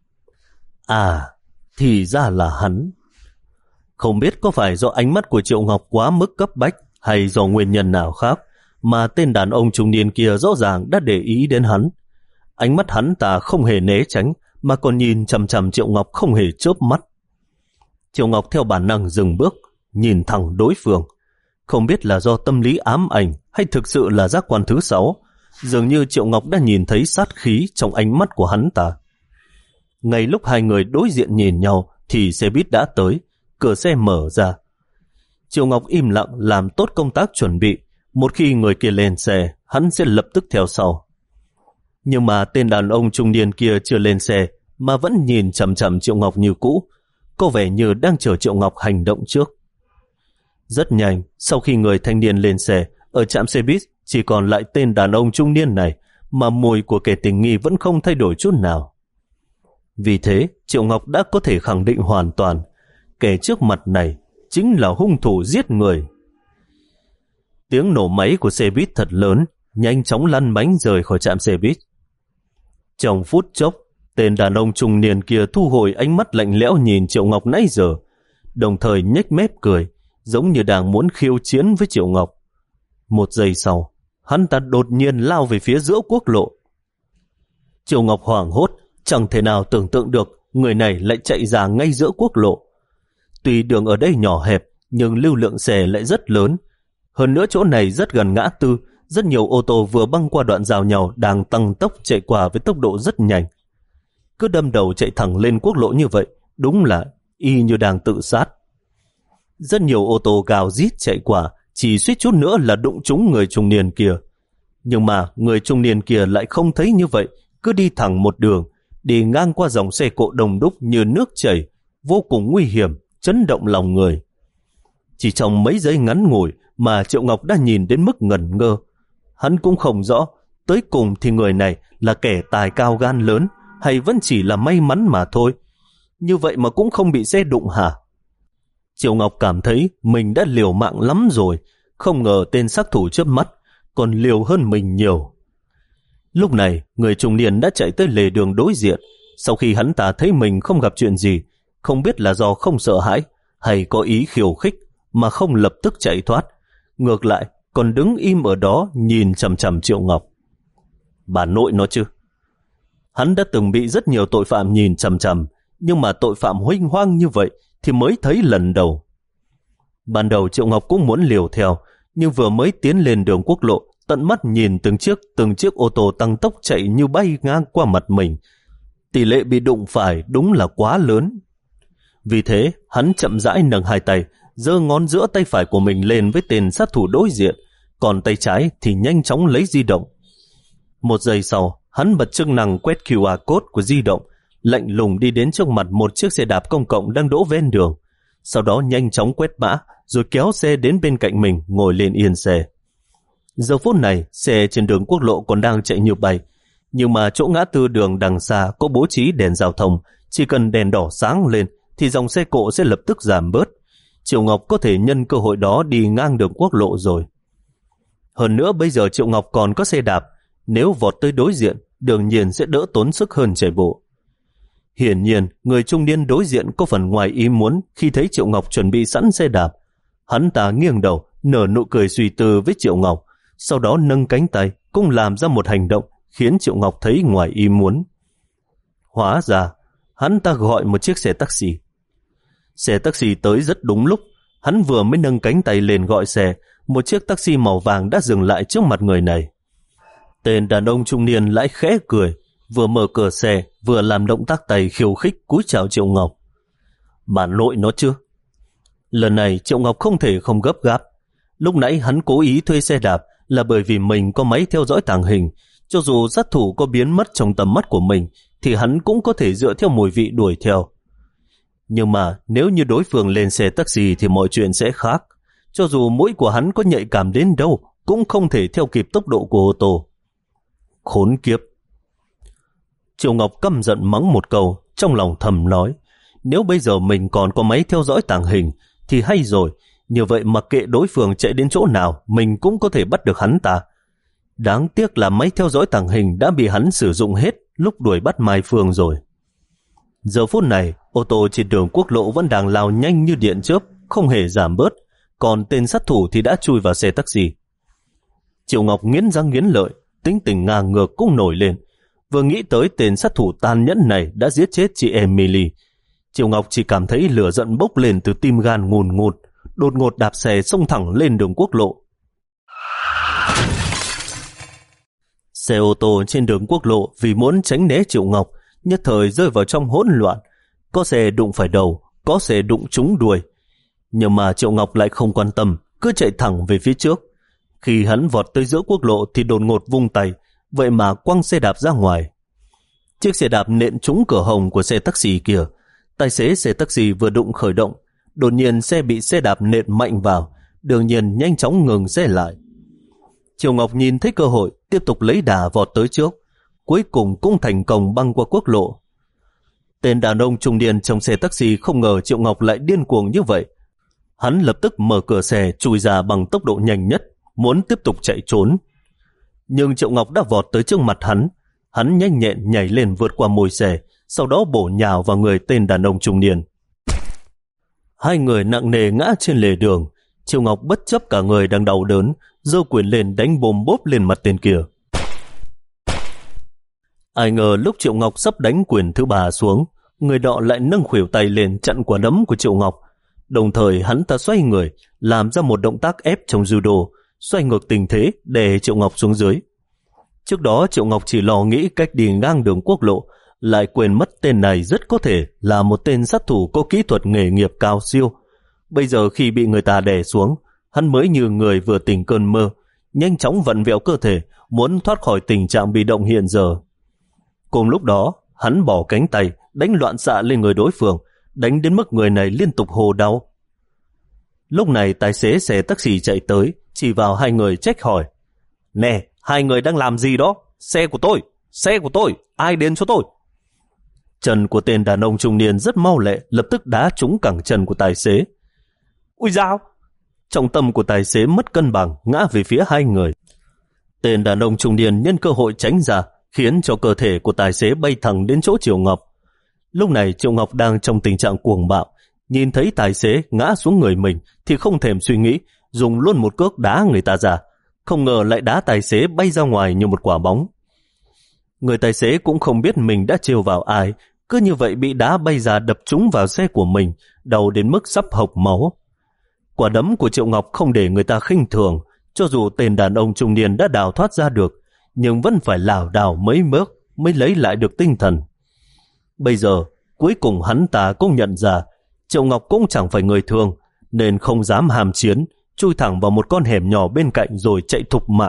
[SPEAKER 1] À, thì ra là hắn. Không biết có phải do ánh mắt của Triệu Ngọc quá mức cấp bách hay do nguyên nhân nào khác mà tên đàn ông trung niên kia rõ ràng đã để ý đến hắn. Ánh mắt hắn ta không hề né tránh mà còn nhìn chằm chằm Triệu Ngọc không hề chớp mắt. Triệu Ngọc theo bản năng dừng bước, nhìn thẳng đối phương. Không biết là do tâm lý ám ảnh hay thực sự là giác quan thứ sáu, dường như Triệu Ngọc đã nhìn thấy sát khí trong ánh mắt của hắn ta. Ngay lúc hai người đối diện nhìn nhau thì xe buýt đã tới, cửa xe mở ra. Triệu Ngọc im lặng làm tốt công tác chuẩn bị, một khi người kia lên xe, hắn sẽ lập tức theo sau. Nhưng mà tên đàn ông trung niên kia chưa lên xe mà vẫn nhìn chằm chằm Triệu Ngọc như cũ, có vẻ như đang chờ Triệu Ngọc hành động trước. Rất nhanh, sau khi người thanh niên lên xe, ở trạm xe buýt chỉ còn lại tên đàn ông trung niên này, mà mùi của kẻ tình nghi vẫn không thay đổi chút nào. Vì thế, Triệu Ngọc đã có thể khẳng định hoàn toàn, kẻ trước mặt này chính là hung thủ giết người. Tiếng nổ máy của xe buýt thật lớn, nhanh chóng lăn bánh rời khỏi trạm xe buýt. Trong phút chốc, tên đàn ông trung niên kia thu hồi ánh mắt lạnh lẽo nhìn Triệu Ngọc nãy giờ, đồng thời nhếch mép cười, giống như đang muốn khiêu chiến với Triệu Ngọc. Một giây sau, hắn ta đột nhiên lao về phía giữa quốc lộ. Triệu Ngọc hoảng hốt, chẳng thể nào tưởng tượng được người này lại chạy ra ngay giữa quốc lộ. Tuy đường ở đây nhỏ hẹp, nhưng lưu lượng xe lại rất lớn. Hơn nữa chỗ này rất gần ngã tư, rất nhiều ô tô vừa băng qua đoạn rào nhau đang tăng tốc chạy qua với tốc độ rất nhanh. Cứ đâm đầu chạy thẳng lên quốc lộ như vậy, đúng là y như đang tự sát. Rất nhiều ô tô gào rít chạy qua, chỉ suýt chút nữa là đụng trúng người trung niên kia. Nhưng mà người trung niên kia lại không thấy như vậy, cứ đi thẳng một đường, đi ngang qua dòng xe cộ đông đúc như nước chảy, vô cùng nguy hiểm, chấn động lòng người. Chỉ trong mấy giây ngắn ngủi mà Triệu Ngọc đã nhìn đến mức ngẩn ngơ. Hắn cũng không rõ, tới cùng thì người này là kẻ tài cao gan lớn hay vẫn chỉ là may mắn mà thôi. Như vậy mà cũng không bị xe đụng hả? Triệu Ngọc cảm thấy mình đã liều mạng lắm rồi, không ngờ tên sát thủ trước mắt còn liều hơn mình nhiều. Lúc này, người trung niên đã chạy tới lề đường đối diện. Sau khi hắn ta thấy mình không gặp chuyện gì, không biết là do không sợ hãi hay có ý khiêu khích mà không lập tức chạy thoát, ngược lại còn đứng im ở đó nhìn chằm chằm Triệu Ngọc. Bà nội nó chứ. Hắn đã từng bị rất nhiều tội phạm nhìn chằm chằm, nhưng mà tội phạm huênh hoang như vậy thì mới thấy lần đầu. Ban đầu Triệu Ngọc cũng muốn liều theo, nhưng vừa mới tiến lên đường quốc lộ, tận mắt nhìn từng chiếc từng chiếc ô tô tăng tốc chạy như bay ngang qua mặt mình, tỷ lệ bị đụng phải đúng là quá lớn. Vì thế, hắn chậm rãi nâng hai tay, giơ ngón giữa tay phải của mình lên với tên sát thủ đối diện, còn tay trái thì nhanh chóng lấy di động. Một giây sau, hắn bật chức năng quét quy rờ code của di động, lạnh lùng đi đến trước mặt một chiếc xe đạp công cộng đang đỗ ven đường. Sau đó nhanh chóng quét mã, rồi kéo xe đến bên cạnh mình, ngồi lên yên xe. Giờ phút này, xe trên đường quốc lộ còn đang chạy như bay, nhưng mà chỗ ngã tư đường đằng xa có bố trí đèn giao thông, chỉ cần đèn đỏ sáng lên thì dòng xe cộ sẽ lập tức giảm bớt. Triệu Ngọc có thể nhân cơ hội đó đi ngang đường quốc lộ rồi. Hơn nữa bây giờ Triệu Ngọc còn có xe đạp, nếu vọt tới đối diện, đương nhiên sẽ đỡ tốn sức hơn chạy bộ. Hiển nhiên, người trung niên đối diện có phần ngoài ý muốn khi thấy Triệu Ngọc chuẩn bị sẵn xe đạp. Hắn ta nghiêng đầu, nở nụ cười suy tư với Triệu Ngọc, sau đó nâng cánh tay, cũng làm ra một hành động khiến Triệu Ngọc thấy ngoài ý muốn. Hóa ra, hắn ta gọi một chiếc xe taxi. Xe taxi tới rất đúng lúc, hắn vừa mới nâng cánh tay lên gọi xe, một chiếc taxi màu vàng đã dừng lại trước mặt người này. Tên đàn ông trung niên lại khẽ cười, vừa mở cửa xe, vừa làm động tác tay khiêu khích cúi chào Triệu Ngọc. Bà nội nó chứ. Lần này Triệu Ngọc không thể không gấp gáp. Lúc nãy hắn cố ý thuê xe đạp là bởi vì mình có máy theo dõi tàng hình. Cho dù sát thủ có biến mất trong tầm mắt của mình, thì hắn cũng có thể dựa theo mùi vị đuổi theo. Nhưng mà nếu như đối phương lên xe taxi thì mọi chuyện sẽ khác. Cho dù mũi của hắn có nhạy cảm đến đâu, cũng không thể theo kịp tốc độ của ô tô. Khốn kiếp. Triệu Ngọc căm giận mắng một câu, trong lòng thầm nói, nếu bây giờ mình còn có máy theo dõi tàng hình thì hay rồi, như vậy mặc kệ đối phương chạy đến chỗ nào, mình cũng có thể bắt được hắn ta. Đáng tiếc là máy theo dõi tàng hình đã bị hắn sử dụng hết lúc đuổi bắt Mai Phương rồi. Giờ phút này, ô tô trên đường quốc lộ vẫn đang lao nhanh như điện chớp, không hề giảm bớt, còn tên sát thủ thì đã chui vào xe taxi. Triệu Ngọc nghiến răng nghiến lợi, tính tình ngang ngược cũng nổi lên. Vừa nghĩ tới tên sát thủ tàn nhẫn này đã giết chết chị Emily, Triệu Ngọc chỉ cảm thấy lửa giận bốc lên từ tim gan ngùn ngụt, đột ngột đạp xe xông thẳng lên đường quốc lộ. Xe ô tô trên đường quốc lộ vì muốn tránh né Triệu Ngọc, nhất thời rơi vào trong hỗn loạn. Có xe đụng phải đầu, có xe đụng trúng đuôi. Nhưng mà Triệu Ngọc lại không quan tâm, cứ chạy thẳng về phía trước. Khi hắn vọt tới giữa quốc lộ thì đột ngột vung tay, vậy mà quăng xe đạp ra ngoài. Chiếc xe đạp nện trúng cửa hồng của xe taxi kia. Tài xế xe taxi vừa đụng khởi động, đột nhiên xe bị xe đạp nện mạnh vào, đương nhiên nhanh chóng ngừng xe lại. Triệu Ngọc nhìn thấy cơ hội, tiếp tục lấy đà vọt tới trước, cuối cùng cũng thành công băng qua quốc lộ. Tên đàn ông trung niên trong xe taxi không ngờ Triệu Ngọc lại điên cuồng như vậy. Hắn lập tức mở cửa xe chui ra bằng tốc độ nhanh nhất, muốn tiếp tục chạy trốn. Nhưng Triệu Ngọc đã vọt tới trước mặt hắn. Hắn nhanh nhẹn nhảy lên vượt qua môi xe, sau đó bổ nhào vào người tên đàn ông trung niên. Hai người nặng nề ngã trên lề đường. Triệu Ngọc bất chấp cả người đang đau đớn, giơ quyền lên đánh bồm bốp lên mặt tên kia. Ai ngờ lúc Triệu Ngọc sắp đánh quyền thứ ba xuống, người nọ lại nâng khuỷu tay lên chặn quả đấm của Triệu Ngọc. Đồng thời hắn ta xoay người, làm ra một động tác ép trong judo, xoay ngược tình thế để Triệu Ngọc xuống dưới. Trước đó Triệu Ngọc chỉ lo nghĩ cách đi ngang đường quốc lộ, lại quên mất tên này rất có thể là một tên sát thủ có kỹ thuật nghề nghiệp cao siêu. Bây giờ khi bị người ta đè xuống, hắn mới như người vừa tỉnh cơn mơ, nhanh chóng vặn vẹo cơ thể, muốn thoát khỏi tình trạng bị động hiện giờ. Cùng lúc đó, hắn bỏ cánh tay, đánh loạn xạ lên người đối phương, đánh đến mức người này liên tục hô đau. Lúc này tài xế xe taxi chạy tới, chỉ vào hai người trách hỏi: Nè, hai người đang làm gì đó? Xe của tôi, xe của tôi, ai đến cho tôi? Chân của tên đàn ông trung niên rất mau lẹ, lập tức đá trúng cẳng chân của tài xế. Ui dao! Trọng tâm của tài xế mất cân bằng, ngã về phía hai người. Tên đàn ông trung niên nhân cơ hội tránh ra, khiến cho cơ thể của tài xế bay thẳng đến chỗ Triệu Ngọc. Lúc này Triệu Ngọc đang trong tình trạng cuồng bạo, nhìn thấy tài xế ngã xuống người mình thì không thèm suy nghĩ, dùng luôn một cước đá người ta ra. Không ngờ lại đá tài xế bay ra ngoài như một quả bóng. Người tài xế cũng không biết mình đã trêu vào ai, cứ như vậy bị đá bay ra đập trúng vào xe của mình, đau đến mức sắp hộc máu. Quả đấm của Triệu Ngọc không để người ta khinh thường, cho dù tên đàn ông trung niên đã đào thoát ra được, nhưng vẫn phải lảo đảo mấy bước mới lấy lại được tinh thần. Bây giờ, cuối cùng hắn ta cũng nhận ra, Triệu Ngọc cũng chẳng phải người thường, nên không dám hàm chiến, chui thẳng vào một con hẻm nhỏ bên cạnh rồi chạy thục mạng.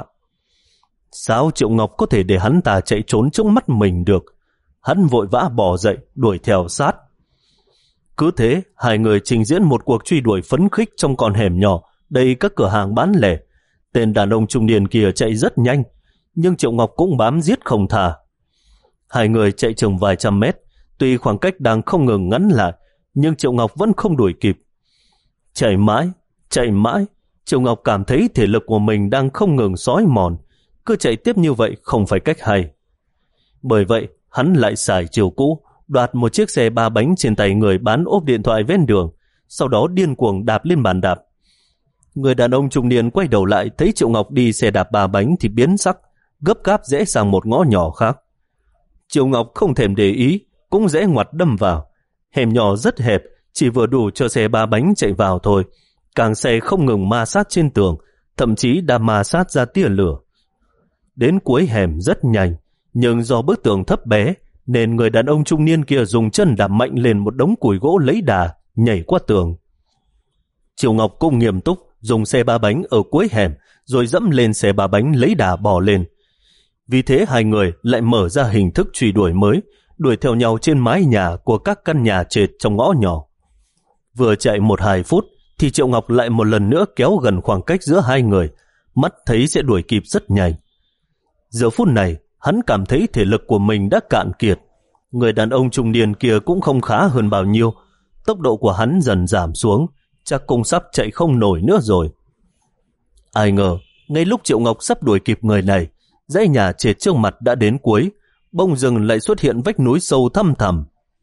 [SPEAKER 1] Sao Triệu Ngọc có thể để hắn ta chạy trốn trước mắt mình được? Hắn vội vã bỏ dậy, đuổi theo sát. Cứ thế, hai người trình diễn một cuộc truy đuổi phấn khích trong con hẻm nhỏ, đầy các cửa hàng bán lẻ. Tên đàn ông trung niên kia chạy rất nhanh, nhưng Triệu Ngọc cũng bám giết không thả. Hai người chạy chừng vài trăm mét, tuy khoảng cách đang không ngừng ngắn lại, nhưng Triệu Ngọc vẫn không đuổi kịp. Chạy mãi, chạy mãi, Triệu Ngọc cảm thấy thể lực của mình đang không ngừng xói mòn, cứ chạy tiếp như vậy không phải cách hay. Bởi vậy, hắn lại xài chiều cũ, đoạt một chiếc xe ba bánh trên tay người bán ốp điện thoại ven đường, sau đó điên cuồng đạp lên bàn đạp. Người đàn ông trung niên quay đầu lại thấy Triệu Ngọc đi xe đạp ba bánh thì biến sắc, gấp gáp rẽ sang một ngõ nhỏ khác. Triệu Ngọc không thèm để ý, cũng rẽ ngoặt đâm vào. Hẻm nhỏ rất hẹp, chỉ vừa đủ cho xe ba bánh chạy vào thôi. Càng xe không ngừng ma sát trên tường, thậm chí đã ma sát ra tia lửa. Đến cuối hẻm rất nhanh, nhưng do bức tường thấp bé, nên người đàn ông trung niên kia dùng chân đạp mạnh lên một đống củi gỗ lấy đà, nhảy qua tường. Triệu Ngọc cũng nghiêm túc, dùng xe ba bánh ở cuối hẻm, rồi dẫm lên xe ba bánh lấy đà bò lên. Vì thế hai người lại mở ra hình thức truy đuổi mới, đuổi theo nhau trên mái nhà của các căn nhà trệt trong ngõ nhỏ. Vừa chạy một hai phút, thì Triệu Ngọc lại một lần nữa kéo gần khoảng cách giữa hai người, mắt thấy sẽ đuổi kịp rất nhanh. Giờ phút này, hắn cảm thấy thể lực của mình đã cạn kiệt. Người đàn ông trung niên kia cũng không khá hơn bao nhiêu, tốc độ của hắn dần giảm xuống, chắc cũng sắp chạy không nổi nữa rồi. Ai ngờ, ngay lúc Triệu Ngọc sắp đuổi kịp người này, dãy nhà trệt trước mặt đã đến cuối, bỗng dưng lại xuất hiện vách núi sâu thăm thẳm.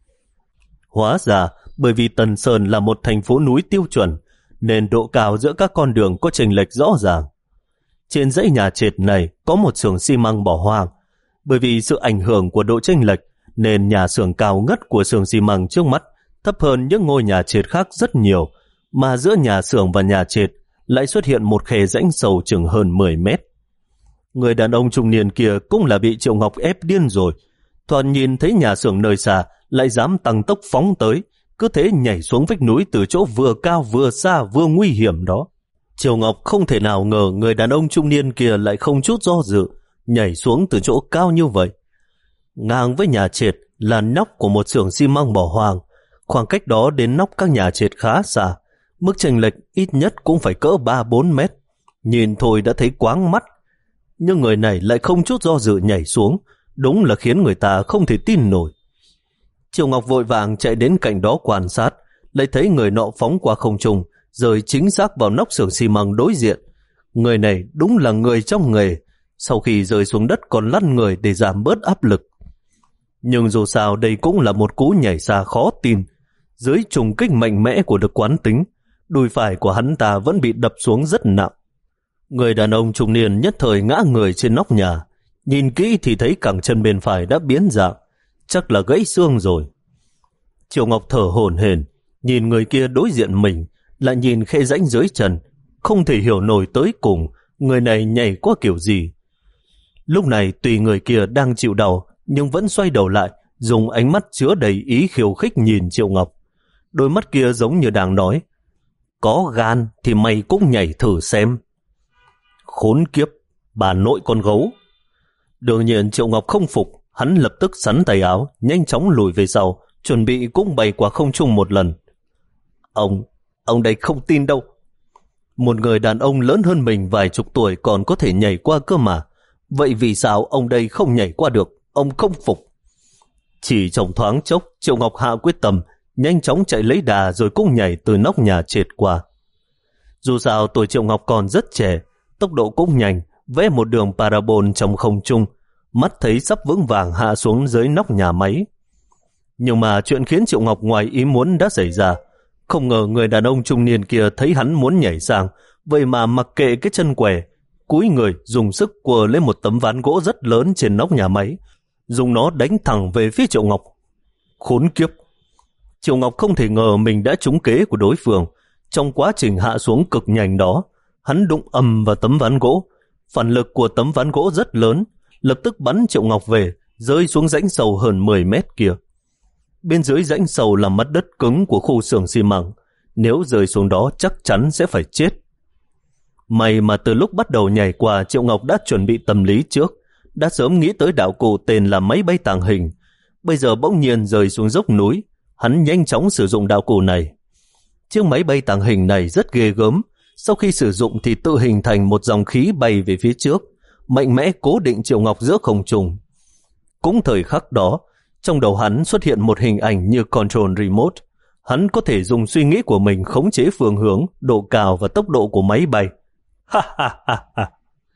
[SPEAKER 1] Hóa ra, bởi vì Tân Sơn là một thành phố núi tiêu chuẩn, nên độ cao giữa các con đường có chênh lệch rõ ràng. Trên dãy nhà trệt này có một xưởng xi măng bỏ hoang. Bởi vì sự ảnh hưởng của độ chênh lệch, nên nhà xưởng cao ngất của xưởng xi măng trước mắt thấp hơn những ngôi nhà trệt khác rất nhiều, mà giữa nhà xưởng và nhà trệt lại xuất hiện một khe rãnh sâu chừng hơn mười mét. Người đàn ông trung niên kia cũng là bị Triệu Ngọc ép điên rồi, thoạt nhìn thấy nhà xưởng nơi xa lại dám tăng tốc phóng tới, cứ thế nhảy xuống vách núi từ chỗ vừa cao vừa xa vừa nguy hiểm đó. Triệu Ngọc không thể nào ngờ người đàn ông trung niên kia lại không chút do dự nhảy xuống từ chỗ cao như vậy. Ngang với nhà trệt là nóc của một xưởng xi măng bỏ hoang, khoảng cách đó đến nóc các nhà trệt khá xa, mức chênh lệch ít nhất cũng phải cỡ ba bốn mét, nhìn thôi đã thấy quáng mắt. Nhưng người này lại không chút do dự nhảy xuống, đúng là khiến người ta không thể tin nổi. Triệu Ngọc vội vàng chạy đến cạnh đó quan sát, lại thấy người nọ phóng qua không trung, rơi chính xác vào nóc xưởng xi măng đối diện. Người này đúng là người trong nghề, sau khi rơi xuống đất còn lăn người để giảm bớt áp lực. Nhưng dù sao đây cũng là một cú nhảy xa khó tin. Dưới trùng kích mạnh mẽ của lực quán tính, đùi phải của hắn ta vẫn bị đập xuống rất nặng. Người đàn ông trung niên nhất thời ngã người trên nóc nhà, nhìn kỹ thì thấy cẳng chân bên phải đã biến dạng, chắc là gãy xương rồi. Triệu Ngọc thở hổn hển, nhìn người kia đối diện mình, lại nhìn khe rãnh dưới chân, không thể hiểu nổi tới cùng người này nhảy qua kiểu gì. Lúc này tùy người kia đang chịu đau, nhưng vẫn xoay đầu lại, dùng ánh mắt chứa đầy ý khiêu khích nhìn Triệu Ngọc. Đôi mắt kia giống như đang nói, Có gan thì mày cũng nhảy thử xem. Khốn kiếp, bà nội con gấu. Đương nhiên Triệu Ngọc không phục, hắn lập tức sắn tay áo, nhanh chóng lùi về sau, chuẩn bị cũng bay qua không trung một lần. Ông, ông đây không tin đâu. Một người đàn ông lớn hơn mình vài chục tuổi còn có thể nhảy qua cơ mà. Vậy vì sao ông đây không nhảy qua được? Ông không phục. Chỉ trong thoáng chốc, Triệu Ngọc hạ quyết tâm, nhanh chóng chạy lấy đà rồi cũng nhảy từ nóc nhà trệt qua. Dù sao tuổi Triệu Ngọc còn rất trẻ, tốc độ cũng nhanh, vẽ một đường parabol trong không trung, mắt thấy sắp vững vàng hạ xuống dưới nóc nhà máy. Nhưng mà chuyện khiến Triệu Ngọc ngoài ý muốn đã xảy ra. Không ngờ người đàn ông trung niên kia thấy hắn muốn nhảy sang, vậy mà mặc kệ cái chân què, cúi người dùng sức quờ lên một tấm ván gỗ rất lớn trên nóc nhà máy, dùng nó đánh thẳng về phía Triệu Ngọc. Khốn kiếp! Triệu Ngọc không thể ngờ mình đã trúng kế của đối phương. Trong quá trình hạ xuống cực nhanh đó, hắn đụng ầm vào tấm ván gỗ. Phản lực của tấm ván gỗ rất lớn, lập tức bắn Triệu Ngọc về, rơi xuống rãnh sâu hơn mười mét kia. Bên dưới rãnh sâu là mặt đất cứng của khu xưởng xi măng, nếu rơi xuống đó chắc chắn sẽ phải chết. May mà từ lúc bắt đầu nhảy qua, Triệu Ngọc đã chuẩn bị tâm lý trước, đã sớm nghĩ tới đạo cụ tên là máy bay tàng hình. Bây giờ bỗng nhiên rơi xuống dốc núi, hắn nhanh chóng sử dụng đạo cụ này. Chiếc máy bay tàng hình này rất ghê gớm, sau khi sử dụng thì tự hình thành một dòng khí bay về phía trước, mạnh mẽ cố định Triệu Ngọc giữa không trung. Cũng thời khắc đó, trong đầu hắn xuất hiện một hình ảnh như control remote. Hắn có thể dùng suy nghĩ của mình khống chế phương hướng, độ cao và tốc độ của máy bay. Ha ha ha ha!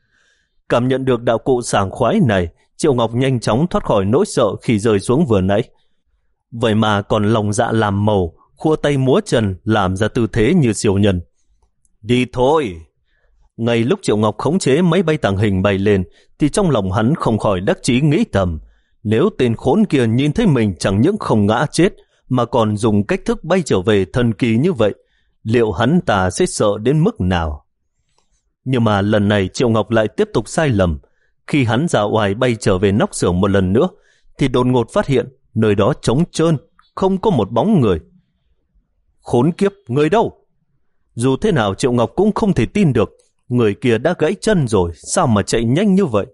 [SPEAKER 1] Cảm nhận được đạo cụ sảng khoái này, Triệu Ngọc nhanh chóng thoát khỏi nỗi sợ khi rơi xuống vừa nãy. Vậy mà còn lòng dạ làm màu, khua tay múa chân làm ra tư thế như siêu nhân. Đi thôi! Ngay lúc Triệu Ngọc khống chế máy bay tàng hình bay lên, thì trong lòng hắn không khỏi đắc chí nghĩ thầm, nếu tên khốn kia nhìn thấy mình chẳng những không ngã chết, mà còn dùng cách thức bay trở về thần kỳ như vậy, liệu hắn ta sẽ sợ đến mức nào? Nhưng mà lần này Triệu Ngọc lại tiếp tục sai lầm. Khi hắn ra oai bay trở về nóc xưởng một lần nữa, thì đột ngột phát hiện nơi đó trống trơn, không có một bóng người. Khốn kiếp, người đâu? Dù thế nào Triệu Ngọc cũng không thể tin được, người kia đã gãy chân rồi, sao mà chạy nhanh như vậy?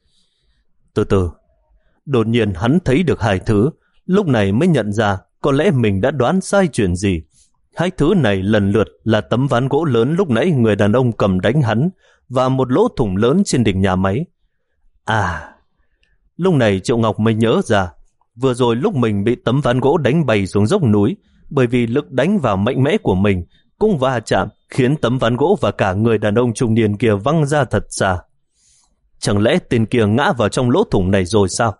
[SPEAKER 1] Từ từ, đột nhiên hắn thấy được hai thứ, lúc này mới nhận ra có lẽ mình đã đoán sai chuyện gì. Hai thứ này lần lượt là tấm ván gỗ lớn lúc nãy người đàn ông cầm đánh hắn và một lỗ thủng lớn trên đỉnh nhà máy. À, lúc này Triệu Ngọc mới nhớ ra, vừa rồi lúc mình bị tấm ván gỗ đánh bay xuống dốc núi, bởi vì lực đánh vào mạnh mẽ của mình cũng va chạm, khiến tấm ván gỗ và cả người đàn ông trung niên kia văng ra thật xa. Chẳng lẽ tên kia ngã vào trong lỗ thủng này rồi sao?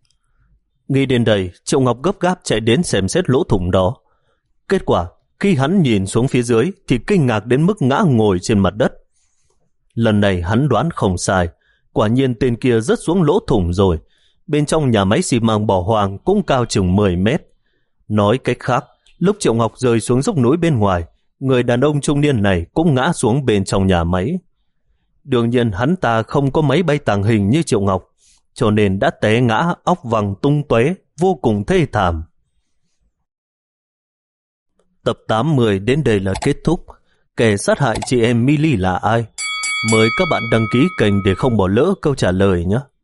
[SPEAKER 1] Nghĩ đến đây, Triệu Ngọc gấp gáp chạy đến xem xét lỗ thủng đó. Kết quả, khi hắn nhìn xuống phía dưới thì kinh ngạc đến mức ngã ngồi trên mặt đất. Lần này hắn đoán không sai, quả nhiên tên kia rớt xuống lỗ thủng rồi. Bên trong nhà máy xi măng bỏ hoang cũng cao chừng mười mét. Nói cách khác, lúc Triệu Ngọc rơi xuống dốc núi bên ngoài, người đàn ông trung niên này cũng ngã xuống bên trong nhà máy. Đương nhiên hắn ta không có máy bay tàng hình như Triệu Ngọc, cho nên đã té ngã óc văng tung tóe, vô cùng thê thảm. Tập tám mươi đến đây là kết thúc. Kẻ sát hại chị em Millie là ai? Mời các bạn đăng ký kênh để không bỏ lỡ câu trả lời nhé.